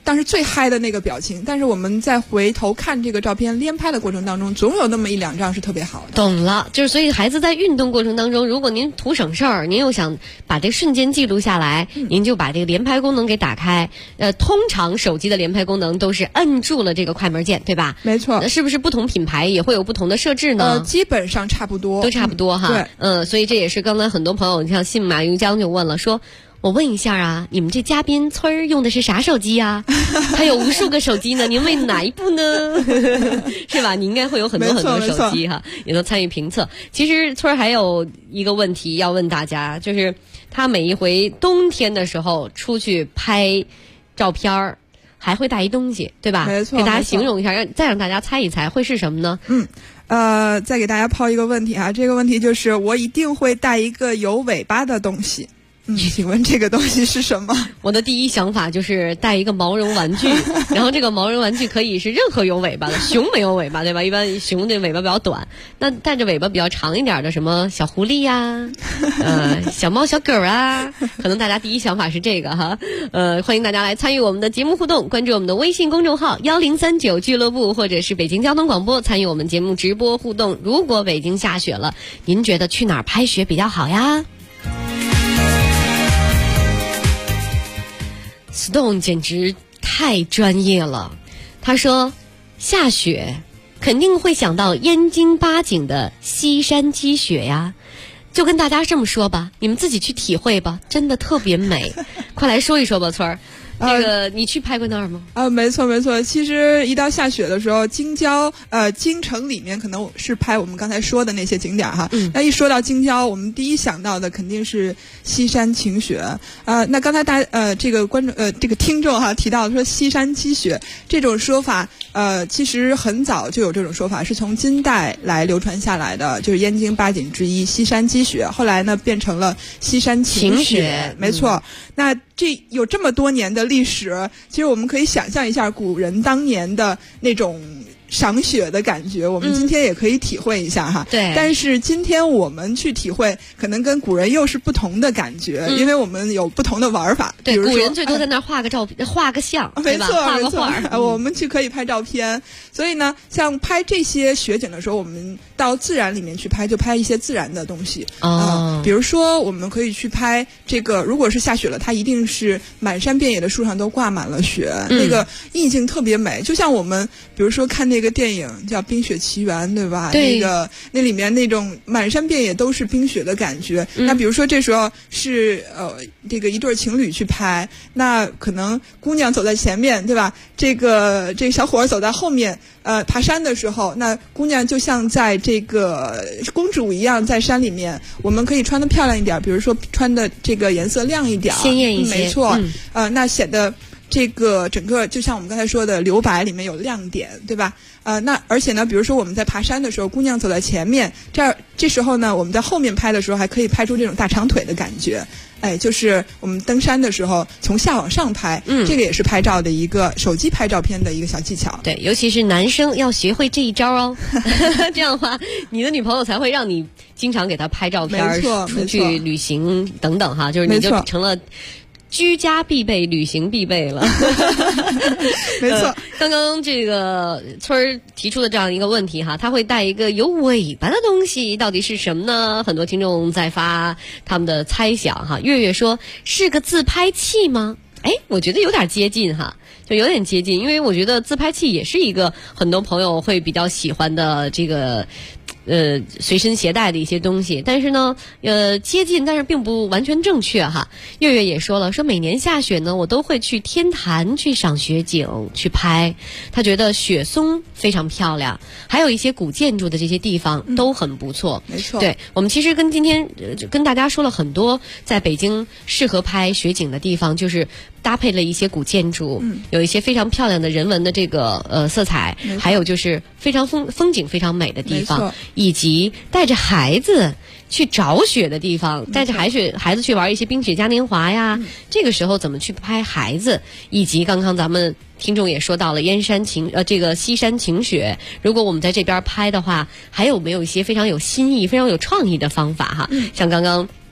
当时最嗨的那个表情，但是我们在回头看这个照片连拍的过程当中，总有那么一两张是特别好的。 懂了，就是所以孩子在运动过程当中，如果您图省事儿，您又想把这瞬间记录下来，您就把这个连拍功能给打开。通常手机的连拍功能都是摁住了这个快门键，对吧？ 没错。 是不是不同品牌也会有不同的设置呢？ 基本上差不多， 都差不多哈。 对， 所以这也是刚才很多朋友，像信马由缰就问了，说我问一下啊，你们这嘉宾村儿用的是啥手机啊？他有无数个手机呢，您为哪一部呢？是吧？你应该会有很多很多手机哈，也都参与评测。其实村儿还有一个问题要问大家，就是他每一回冬天的时候出去拍照片儿，还会带一东西，对吧？ 没错， 给大家形容一下，再让大家猜一猜会是什么呢？ 再给大家抛一个问题啊，这个问题就是我一定会带一个有尾巴的东西。请问这个东西是什么？ 我的第一想法就是带一个毛绒玩具，然后这个毛绒玩具可以是任何有尾巴的，熊没有尾巴，对吧？一般熊的尾巴比较短，那带着尾巴比较长一点的，什么小狐狸呀、小猫小狗啊，可能大家第一想法是这个哈。欢迎大家来参与我们的节目互动，关注我们的微信公众号1039俱乐部，或者是北京交通广播，参与我们节目直播互动。如果北京下雪了，您觉得去哪儿拍雪比较好呀？Stone 简直太专业了，他说下雪肯定会想到燕京八景的西山积雪呀，就跟大家这么说吧，你们自己去体会吧，真的特别美。快来说一说吧，村儿。这个你去拍过那儿吗？ 没错没错。其实一到下雪的时候，京城里面可能是拍我们刚才说的那些景点哈。那一说到京郊，我们第一想到的肯定是西山晴雪。那刚才这个听众哈提到说西山积雪这种说法，其实很早就有这种说法，是从金代来流传下来的，就是燕京八景之一西山积雪，后来呢变成了西山晴雪。没错。那这有这么多年的历史，其实我们可以想象一下古人当年的那种赏雪的感觉，我们今天也可以体会一下哈。 对。 但是今天我们去体会，可能跟古人又是不同的感觉，因为我们有不同的玩法。 对，古人最多在那儿画个照片，画个像， 没错， 画个画。 我们去可以拍照片。所以呢，像拍这些雪景的时候，我们到自然里面去拍，就拍一些自然的东西。比如说我们可以去拍这个，如果是下雪了，它一定是满山遍野的树上都挂满了雪，那个意境特别美。就像我们比如说看那个电影叫《冰雪奇缘》，对吧？ 对。 那里面那种满山遍野都是冰雪的感觉。那比如说这时候是这个一对情侣去拍，那可能姑娘走在前面，对吧？这个小伙儿走在后面，爬山的时候，那姑娘就像在这个公主一样在山里面，我们可以穿得漂亮一点，比如说穿的这个颜色亮一点， 鲜艳一些。 没错。那显得这个整个就像我们刚才说的留白里面有亮点，对吧？那而且呢，比如说我们在爬山的时候，姑娘走在前面，这时候呢，我们在后面拍的时候，还可以拍出这种大长腿的感觉。就是我们登山的时候从下往上拍，这个也是拍照的一个手机拍照片的一个小技巧。 对，尤其是男生要学会这一招哦。这样的话，你的女朋友才会让你经常给她拍照片，出去旅行等等哈，就是你就成了居家必备、旅行必备了。 没错。 刚刚这个村儿提出的这样一个问题哈，他会带一个有尾巴的东西，到底是什么呢？很多听众在发他们的猜想哈。月月说是个自拍器吗？我觉得有点接近哈，就有点接近，因为我觉得自拍器也是一个很多朋友会比较喜欢的这个随身携带的一些东西，但是呢接近，但是并不完全正确哈。月月也说了，说每年下雪呢，我都会去天坛去赏雪景去拍，他觉得雪松非常漂亮，还有一些古建筑的这些地方都很不错。 没错。 对，我们其实今天跟大家说了很多在北京适合拍雪景的地方，就是搭配了一些古建筑，有一些非常漂亮的人文的这个色彩，还有就是非常风景非常美的地方，以及带着孩子去找雪的地方，带着孩子去玩一些冰雪嘉年华呀，这个时候怎么去拍孩子，以及刚刚咱们听众也说到了这个西山晴雪，如果我们在这边拍的话，还有没有一些非常有新意、非常有创意的方法哈？像刚刚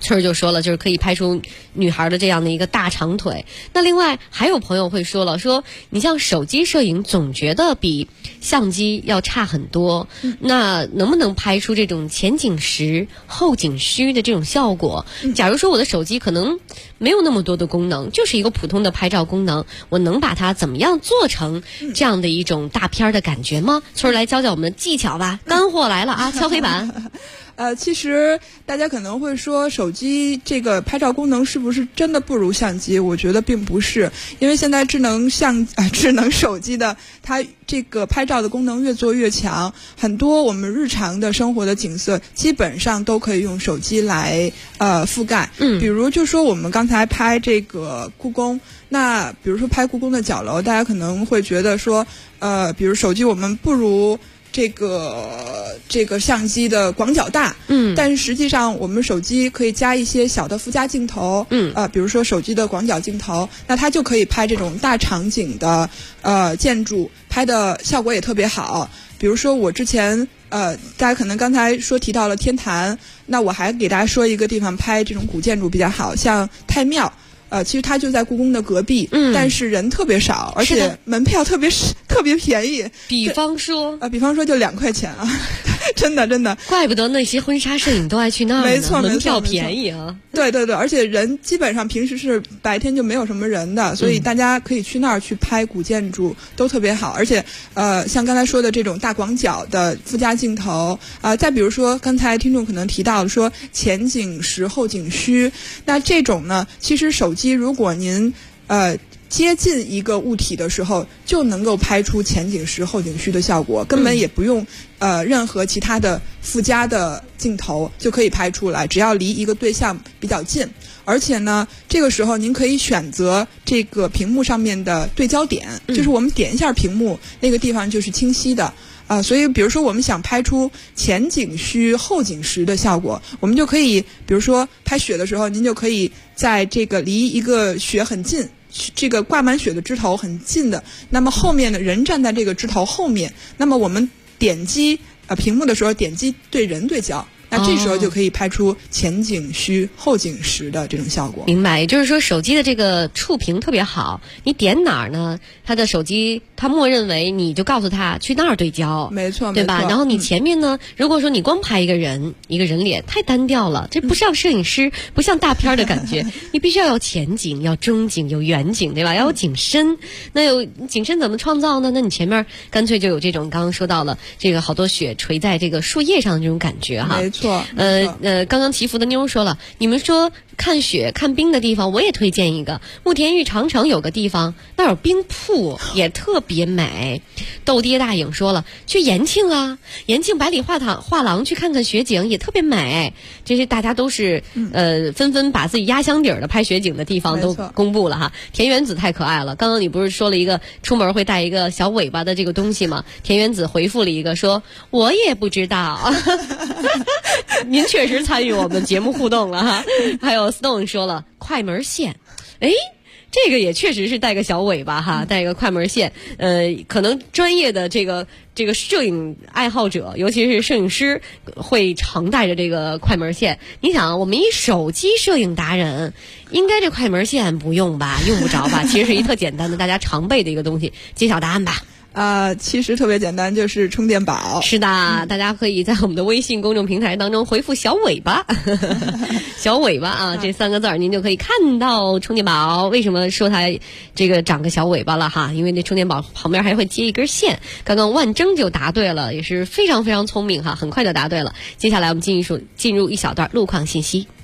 村儿就说了，就是可以拍出女孩的这样的一个大长腿。那另外还有朋友会说了，说你像手机摄影总觉得比相机要差很多，那能不能拍出这种前景实后景虚的这种效果？假如说我的手机可能没有那么多的功能，就是一个普通的拍照功能，我能把它怎么样做成这样的一种大片的感觉吗？村儿来教教我们的技巧吧，干货来了啊，敲黑板。 其实大家可能会说，手机这个拍照功能是不是真的不如相机？我觉得并不是，因为现在智能手机的它这个拍照的功能越做越强，很多我们日常的生活的景色基本上都可以用手机来覆盖。比如就说我们刚才拍这个故宫，那比如说拍故宫的角楼，大家可能会觉得说，比如手机我们不如这个相机的广角大，但是实际上我们手机可以加一些小的附加镜头，比如说手机的广角镜头，那它就可以拍这种大场景的建筑，拍的效果也特别好。比如说我之前大家可能刚才提到了天坛，那我还给大家说一个地方拍这种古建筑比较好，像太庙。其实它就在故宫的隔壁，但是人特别少，而且门票特别便宜。比方说就2块钱啊，真的。 怪不得那些婚纱摄影都爱去那儿呢， 没错， 门票便宜啊。 对，而且人基本上平时是白天就没有什么人的，所以大家可以去那儿去拍古建筑，都特别好。而且像刚才说的这种大广角的附加镜头再比如说刚才听众可能提到说前景实后景虚，那这种呢，其实手机如果您接近一个物体的时候，就能够拍出前景实后景虚的效果，根本也不用任何其他的附加的镜头就可以拍出来，只要离一个对象比较近。而且呢，这个时候您可以选择这个屏幕上面的对焦点，就是我们点一下屏幕，那个地方就是清晰的。所以比如说我们想拍出前景虚后景实的效果，我们就可以比如说拍雪的时候，您就可以在这个离一个雪很近，这个挂满雪的枝头很近的，那么后面的人站在这个枝头后面，那么我们点击屏幕的时候点击对人对焦，那这时候就可以拍出前景虚后景实的这种效果。 明白，也就是说手机的这个触屏特别好，你点哪儿呢，它的手机它默认为你就告诉它去那儿对焦， 没错， 对吧？然后你前面呢，如果说你光拍一个人脸太单调了，这不像摄影师，不像大片的感觉你必须要有前景，要中景，有远景，对吧？要有景深。那有景深怎么创造呢？那你前面干脆就有这种刚刚说到了这个好多雪垂在这个树叶上的这种感觉哈。 没错。 刚刚祈福的妞说了，你们说看雪看冰的地方，我也推荐一个慕田峪长城有个地方，那有冰瀑，也特别美。豆爹大影说了，去延庆啊，延庆百里画廊去看看雪景也特别美。这些大家都是纷纷把自己压箱底儿的拍雪景的地方都公布了哈。田园子太可爱了，刚刚你不是说了一个出门会带一个小尾巴的这个东西吗？田园子回复了一个说，我也不知道。您确实参与我们节目互动了哈。还有 Stone 说了快门线，这个也确实是带个小尾巴哈，带个快门线。可能专业的这个摄影爱好者，尤其是摄影师，会常带着这个快门线。你想，我们一手机摄影达人，应该这快门线不用吧？用不着吧？其实是一特简单的大家常备的一个东西。揭晓答案吧。 其实特别简单，就是充电宝。 是的，大家可以在我们的微信公众平台当中回复小尾巴小尾巴啊，这3个字您就可以看到充电宝。为什么说它这个长个小尾巴了哈？因为那充电宝旁边还会接一根线。刚刚万征就答对了，也是非常非常聪明哈，很快就答对了。接下来我们进入一小段路况信息。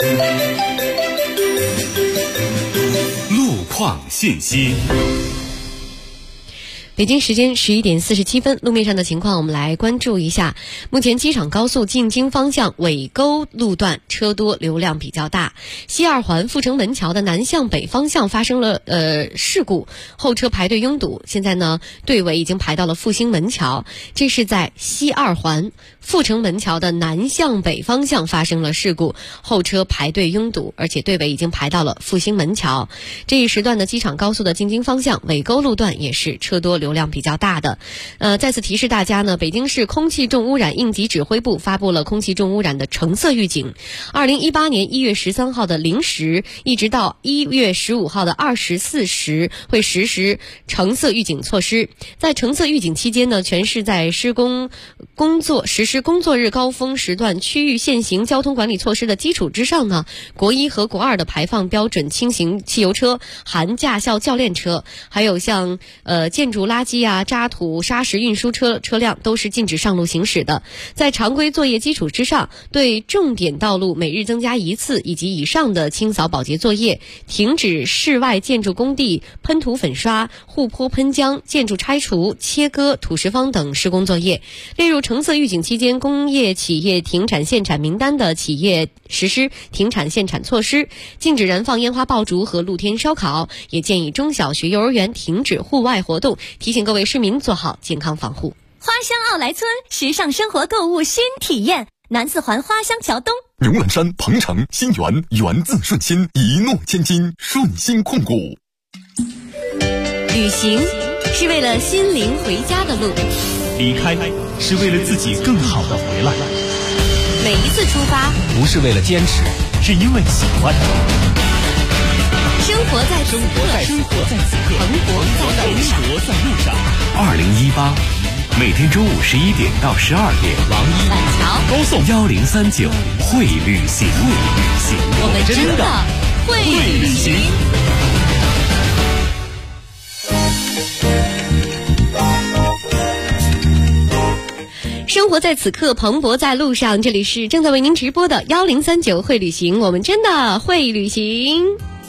路况信息。 北京时间11点47分，路面上的情况我们来关注一下。目前机场高速进京方向尾沟路段车多，流量比较大。西二环阜成门桥的南向北方向发生了事故，后车排队拥堵。现在呢，队尾已经排到了复兴门桥。这是在西二环阜成门桥的南向北方向发生了事故，后车排队拥堵，而且队尾已经排到了复兴门桥。这一时段的机场高速的进京方向尾沟路段也是车多流量比较大的。再次提示大家呢，北京市空气重污染应急指挥部发布了空气重污染的橙色预警。2018年1月13号的0时，一直到1月15号的24时，会实施橙色预警措施。在橙色预警期间呢，全市在实施工作日高峰时段区域限行交通管理措施的基础之上呢，国1和国2的排放标准轻型汽油车、含驾校教练车，还有像建筑垃圾啊、渣土、砂石运输车辆都是禁止上路行驶的。在常规作业基础之上，对重点道路每日增加1次以及以上的清扫保洁作业，停止室外建筑工地喷涂粉刷、护坡喷浆、建筑拆除、切割、土石方等施工作业。列入橙色预警期间工业企业停产限产名单的企业实施停产限产措施，禁止燃放烟花爆竹和露天烧烤，也建议中小学、幼儿园停止户外活动，提醒各位市民做好健康防护。 花乡奥莱村，时尚生活购物新体验，南四环花乡桥东。 牛栏山、鹏城、新源，源自顺心，一诺千金，顺心控股。 旅行是为了心灵回家的路， 离开是为了自己更好的回来。 每一次出发不是为了坚持，是因为喜欢。 生活在此刻，蓬勃在路上。 2018，每天中午11点到12点， 王一、 板桥高颂 1039会旅行， 我们真的会旅行。生活在此刻，蓬勃在路上。这里是正在为您直播的1039会旅行，我们真的会旅行。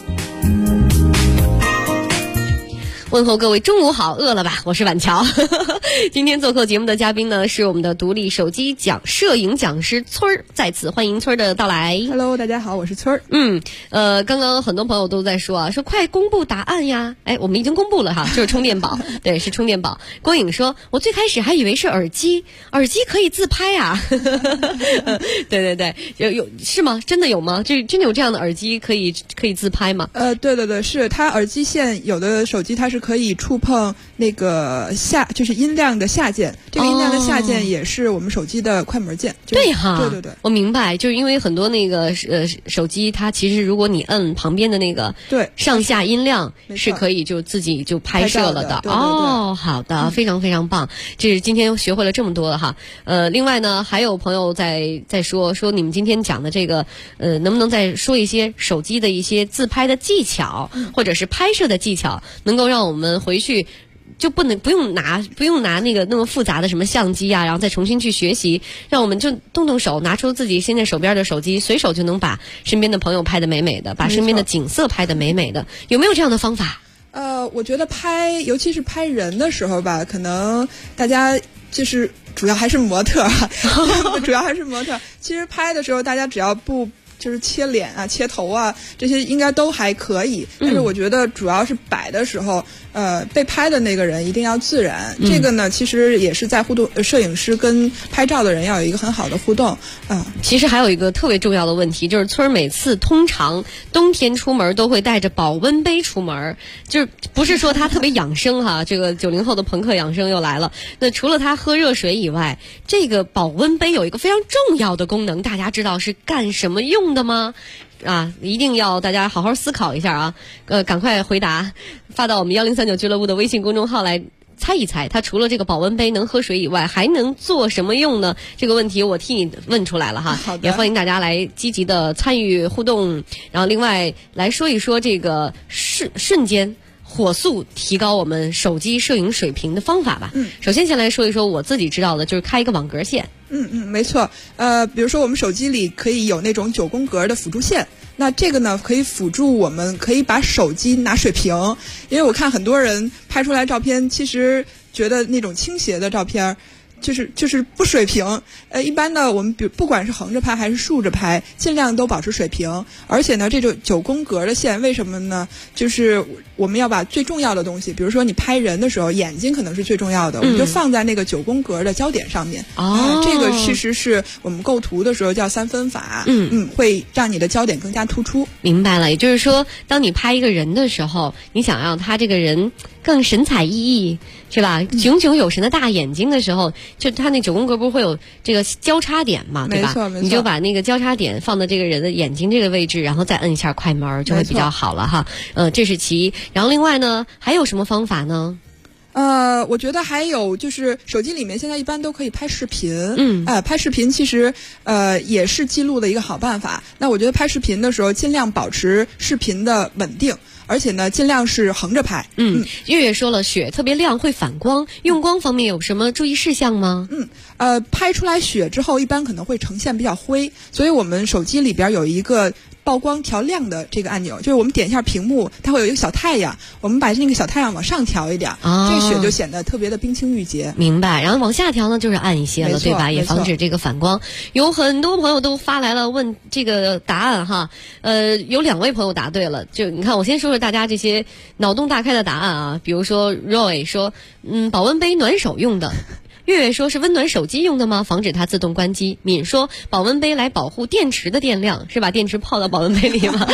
问候各位中午好，饿了吧？我是婉乔。今天做客节目的嘉宾呢，是我们的独立手机摄影讲师村儿，在此欢迎村儿的到来。 Hello， 大家好，我是村儿。 刚刚很多朋友都在说快公布答案呀！哎，我们已经公布了哈，就是充电宝，对，是充电宝。郭颖说，我最开始还以为是耳机可以自拍啊。对，有是吗？真的有吗？真的有这样的耳机可以自拍吗？ 对，是它耳机线，有的手机它是可以触碰那个就是音量的下键，这个音量的下键也是我们手机的快门键。 对哈， 对， 我明白，就是因为很多那个手机它其实如果你摁旁边的那个上下音量是可以就自己就拍摄了的。 对， 好的，非常非常棒。这是今天学会了这么多了哈。另外呢，还有朋友在说你们今天讲的这个能不能再说一些手机的一些自拍的技巧，或者是拍摄的技巧，能够让我们回去就不用拿那个那么复杂的什么相机啊，然后再重新去学习，让我们就动手拿出自己现在手边的手机，随手就能把身边的朋友拍得美美的，把身边的景色拍得美美的。有没有这样的方法？ 我觉得尤其是拍人的时候吧，可能大家就是主要还是模特主要还是模特。其实拍的时候，大家只要不就是切脸啊、切头啊，这些应该都还可以。但是我觉得主要是摆的时候，被拍的那个人一定要自然。这个呢，其实也是在互动，摄影师跟拍照的人要有一个很好的互动。 其实还有一个特别重要的问题，就是村儿每次通常冬天出门都会带着保温杯出门，就是不是说他特别养生哈，这个90后的朋克养生又来了。那除了他喝热水以外，这个保温杯有一个非常重要的功能，大家知道是干什么用的吗？一定要大家好好思考一下啊！赶快回答，发到我们1039俱乐部的微信公众号来猜一猜，它除了这个保温杯能喝水以外，还能做什么用呢？这个问题我替你问出来了哈， 好的， 也欢迎大家来积极的参与互动，然后另外来说一说这个瞬间火速提高我们手机摄影水平的方法吧。首先先来说一说我自己知道的，就是开一个网格线。 没错。比如说我们手机里可以有那种9宫格的辅助线，那这个呢可以辅助我们可以把手机拿水平。因为我看很多人拍出来照片，其实觉得那种倾斜的照片就是不水平。一般呢，我们不管是横着拍还是竖着拍，尽量都保持水平。而且呢，这种9宫格的线为什么呢？就是我们要把最重要的东西，比如说你拍人的时候，眼睛可能是最重要的，我们就放在那个9宫格的焦点上面。这个其实是我们构图的时候叫3分法，会让你的焦点更加突出。 明白了，也就是说，当你拍一个人的时候，你想让他这个人更神采奕奕，是吧？炯炯有神的大眼睛的时候，就他那9宫格不是会有这个交叉点嘛，对吧？ 没错没错。 你就把那个交叉点放到这个人的眼睛这个位置，然后再摁一下快门，就会比较好了哈。这是其一。然后另外呢，还有什么方法呢？ 我觉得还有就是手机里面现在一般都可以拍视频，拍视频其实也是记录的一个好办法。那我觉得拍视频的时候尽量保持视频的稳定，而且呢尽量是横着拍。 月月说了，雪特别亮会反光，用光方面有什么注意事项吗？ 拍出来雪之后一般可能会呈现比较灰，所以我们手机里边有一个曝光调亮的这个按钮，就是我们点一下屏幕，它会有一个小太阳，我们把那个小太阳往上调一点，这个雪就显得特别的冰清玉洁。 明白。然后往下调呢，就是暗一些了，对吧？也防止这个反光。有很多朋友都发来了问这个答案哈，有2位朋友答对了。就你看，我先说说大家这些脑洞大开的答案啊，比如说 Roy 说，保温杯暖手用的。月月说是温暖手机用的吗？防止它自动关机。敏说保温杯来保护电池的电量，是把电池泡到保温杯里吗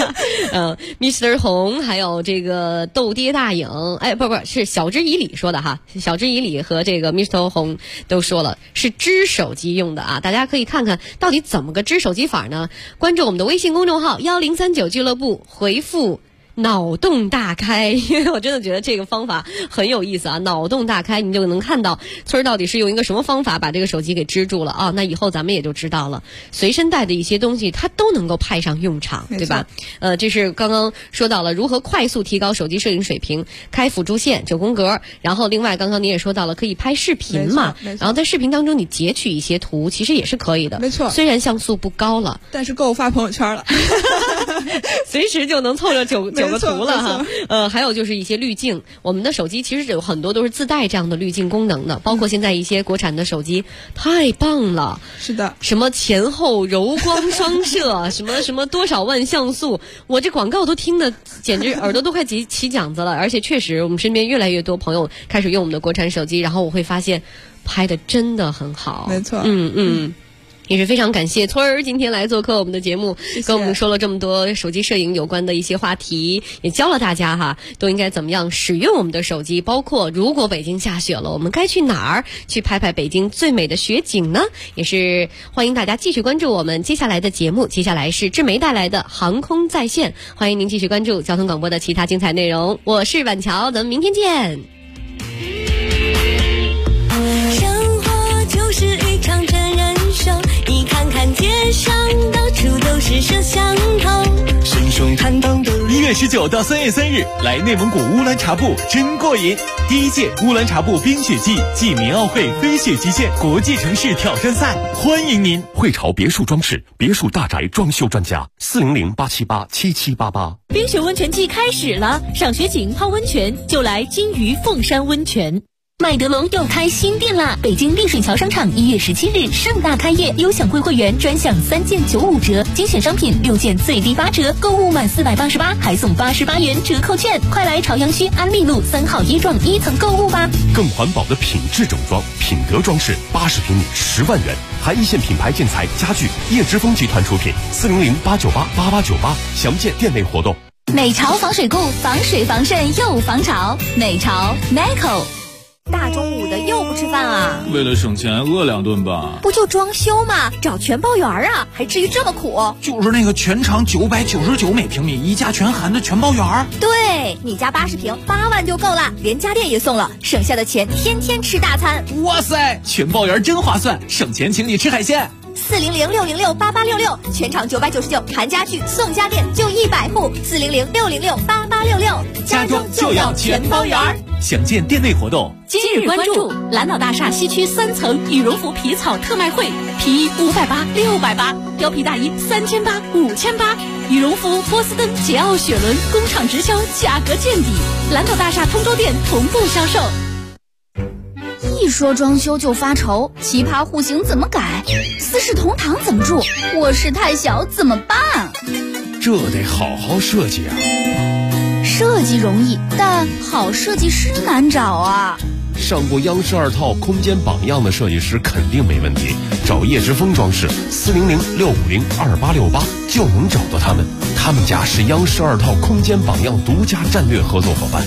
？Mr. 红还有这个豆爹大影，不是小之以理说的哈，小之以理和这个 Mr. 红都说了是支手机用的啊，大家可以看看到底怎么个支手机法呢？关注我们的微信公众号1039俱乐部，回复脑洞大开，因为我真的觉得这个方法很有意思啊！脑洞大开，你就能看到村儿到底是用一个什么方法把这个手机给支住了啊！那以后咱们也就知道了，随身带的一些东西它都能够派上用场，对吧？这是刚刚说到了如何快速提高手机摄影水平，开辅助线9宫格，然后另外刚刚你也说到了可以拍视频嘛，然后在视频当中你截取一些图，其实也是可以的， 没错。 虽然像素不高了， 但是够发朋友圈了， 随时就能凑着9个图了哈。还有就是一些滤镜，我们的手机其实有很多都是自带这样的滤镜功能的，包括现在一些国产的手机，太棒了。 是的， 什么前后柔光双摄，什么多少万像素，我这广告都听得简直耳朵都快起茧子了。而且确实，我们身边越来越多朋友开始用我们的国产手机，然后我会发现拍的真的很好。 没错， 也是非常感谢村儿今天来做客我们的节目，跟我们说了这么多手机摄影有关的一些话题，也教了大家哈都应该怎么样使用我们的手机，包括如果北京下雪了，我们该去哪儿去拍拍北京最美的雪景呢？也是欢迎大家继续关注我们接下来的节目，接下来是志梅带来的航空在线，欢迎您继续关注交通广播的其他精彩内容。我是婉乔，咱们明天见。 生活就是一场真人秀，你看看街上到处都是摄像头， 伸手看当的1月19到3月3日，来内蒙古乌兰察布真过瘾！第1届乌兰察布冰雪季暨民奥会飞雪极限国际城市挑战赛，欢迎您！ 汇潮别墅装饰别墅大宅装修专家，400-878-7788。 冰雪温泉季开始了，赏雪景泡温泉就来金鱼凤山温泉。麦德龙又开新店啦！北京丽水桥商场1月17日盛大开业，优享贵会员专享3件95折，精选商品6件最低8折，购物满488还送88元折扣券，快来朝阳区安利路3号1幢1层购物吧！ 更环保的品质整装，品德装饰80平米10万元，含一线品牌建材家具，叶之峰集团出品，400-898-8898，详见店内活动。 美潮防水固，防水防渗又防潮，美潮 Nico。 大中午的又不吃饭啊？ 为了省钱饿2顿吧。 不就装修吗？找全包园啊，还至于这么苦？ 就是那个全长999每平米，一家全含的全包园。 对，你家80平8万就够了，连家电也送了，省下的钱天天吃大餐。 哇塞，全包园真划算，省钱请你吃海鲜。 400-606-8866，全场999，含家具送家电就100户。400-606-8866， 家装就要全包园。详见店内活动。 今日关注蓝岛大厦西区3层羽绒服皮草特卖会，皮衣580、680，貂皮大衣3800、5800，羽绒服波司登、捷奥雪伦工厂直销，价格见底。蓝岛大厦通州店同步销售。 一说装修就发愁，奇葩户型怎么改？四世同堂怎么住？卧室太小怎么办？ 这得好好设计啊！ 设计容易，但好设计师难找啊。 上过央视2套空间榜样的设计师肯定没问题，找叶之峰装饰400-650-2868就能找到他们。他们家是央视2套空间榜样独家战略合作伙伴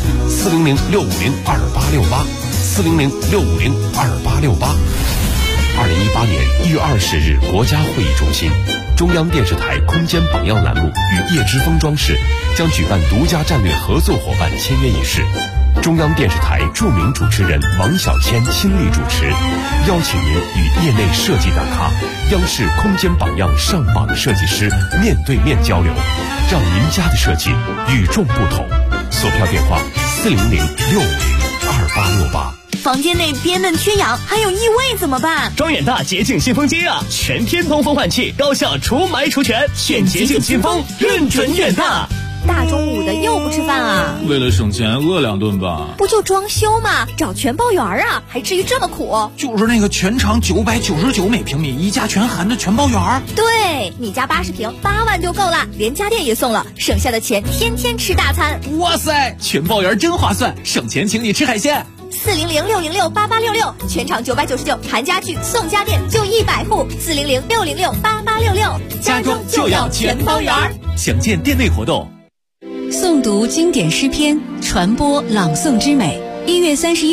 ，400-650-2868，400-650-2868。2018年1月20日，国家会议中心，中央电视台空间榜样栏目与叶之峰装饰将举办独家战略合作伙伴签约仪式。中央电视台著名主持人王小谦亲力主持，邀请您与业内设计大咖、央视空间榜样上榜设计师面对面交流，让您家的设计与众不同。索票电话400-650-2868。 房间内憋闷缺氧还有异味怎么办？ 庄远大洁净新风机啊，全天通风换气，高效除霾除醛，选洁净新风，认准远大。 大中午的又不吃饭啊？ 为了省钱饿2顿吧。 不就装修吗？找全包园啊，还至于这么苦？ 就是那个全长999每平米，一家全含的全包园。 对，你家80平8万就够了，连家电也送了，省下的钱天天吃大餐。 哇塞，全包园真划算，省钱请你吃海鲜。 400-606-8866，全场999，含家具送家电就100户。400-606-8866， 家装就要全包园。详见店内活动。 诵读经典诗篇，传播朗诵之美。1月31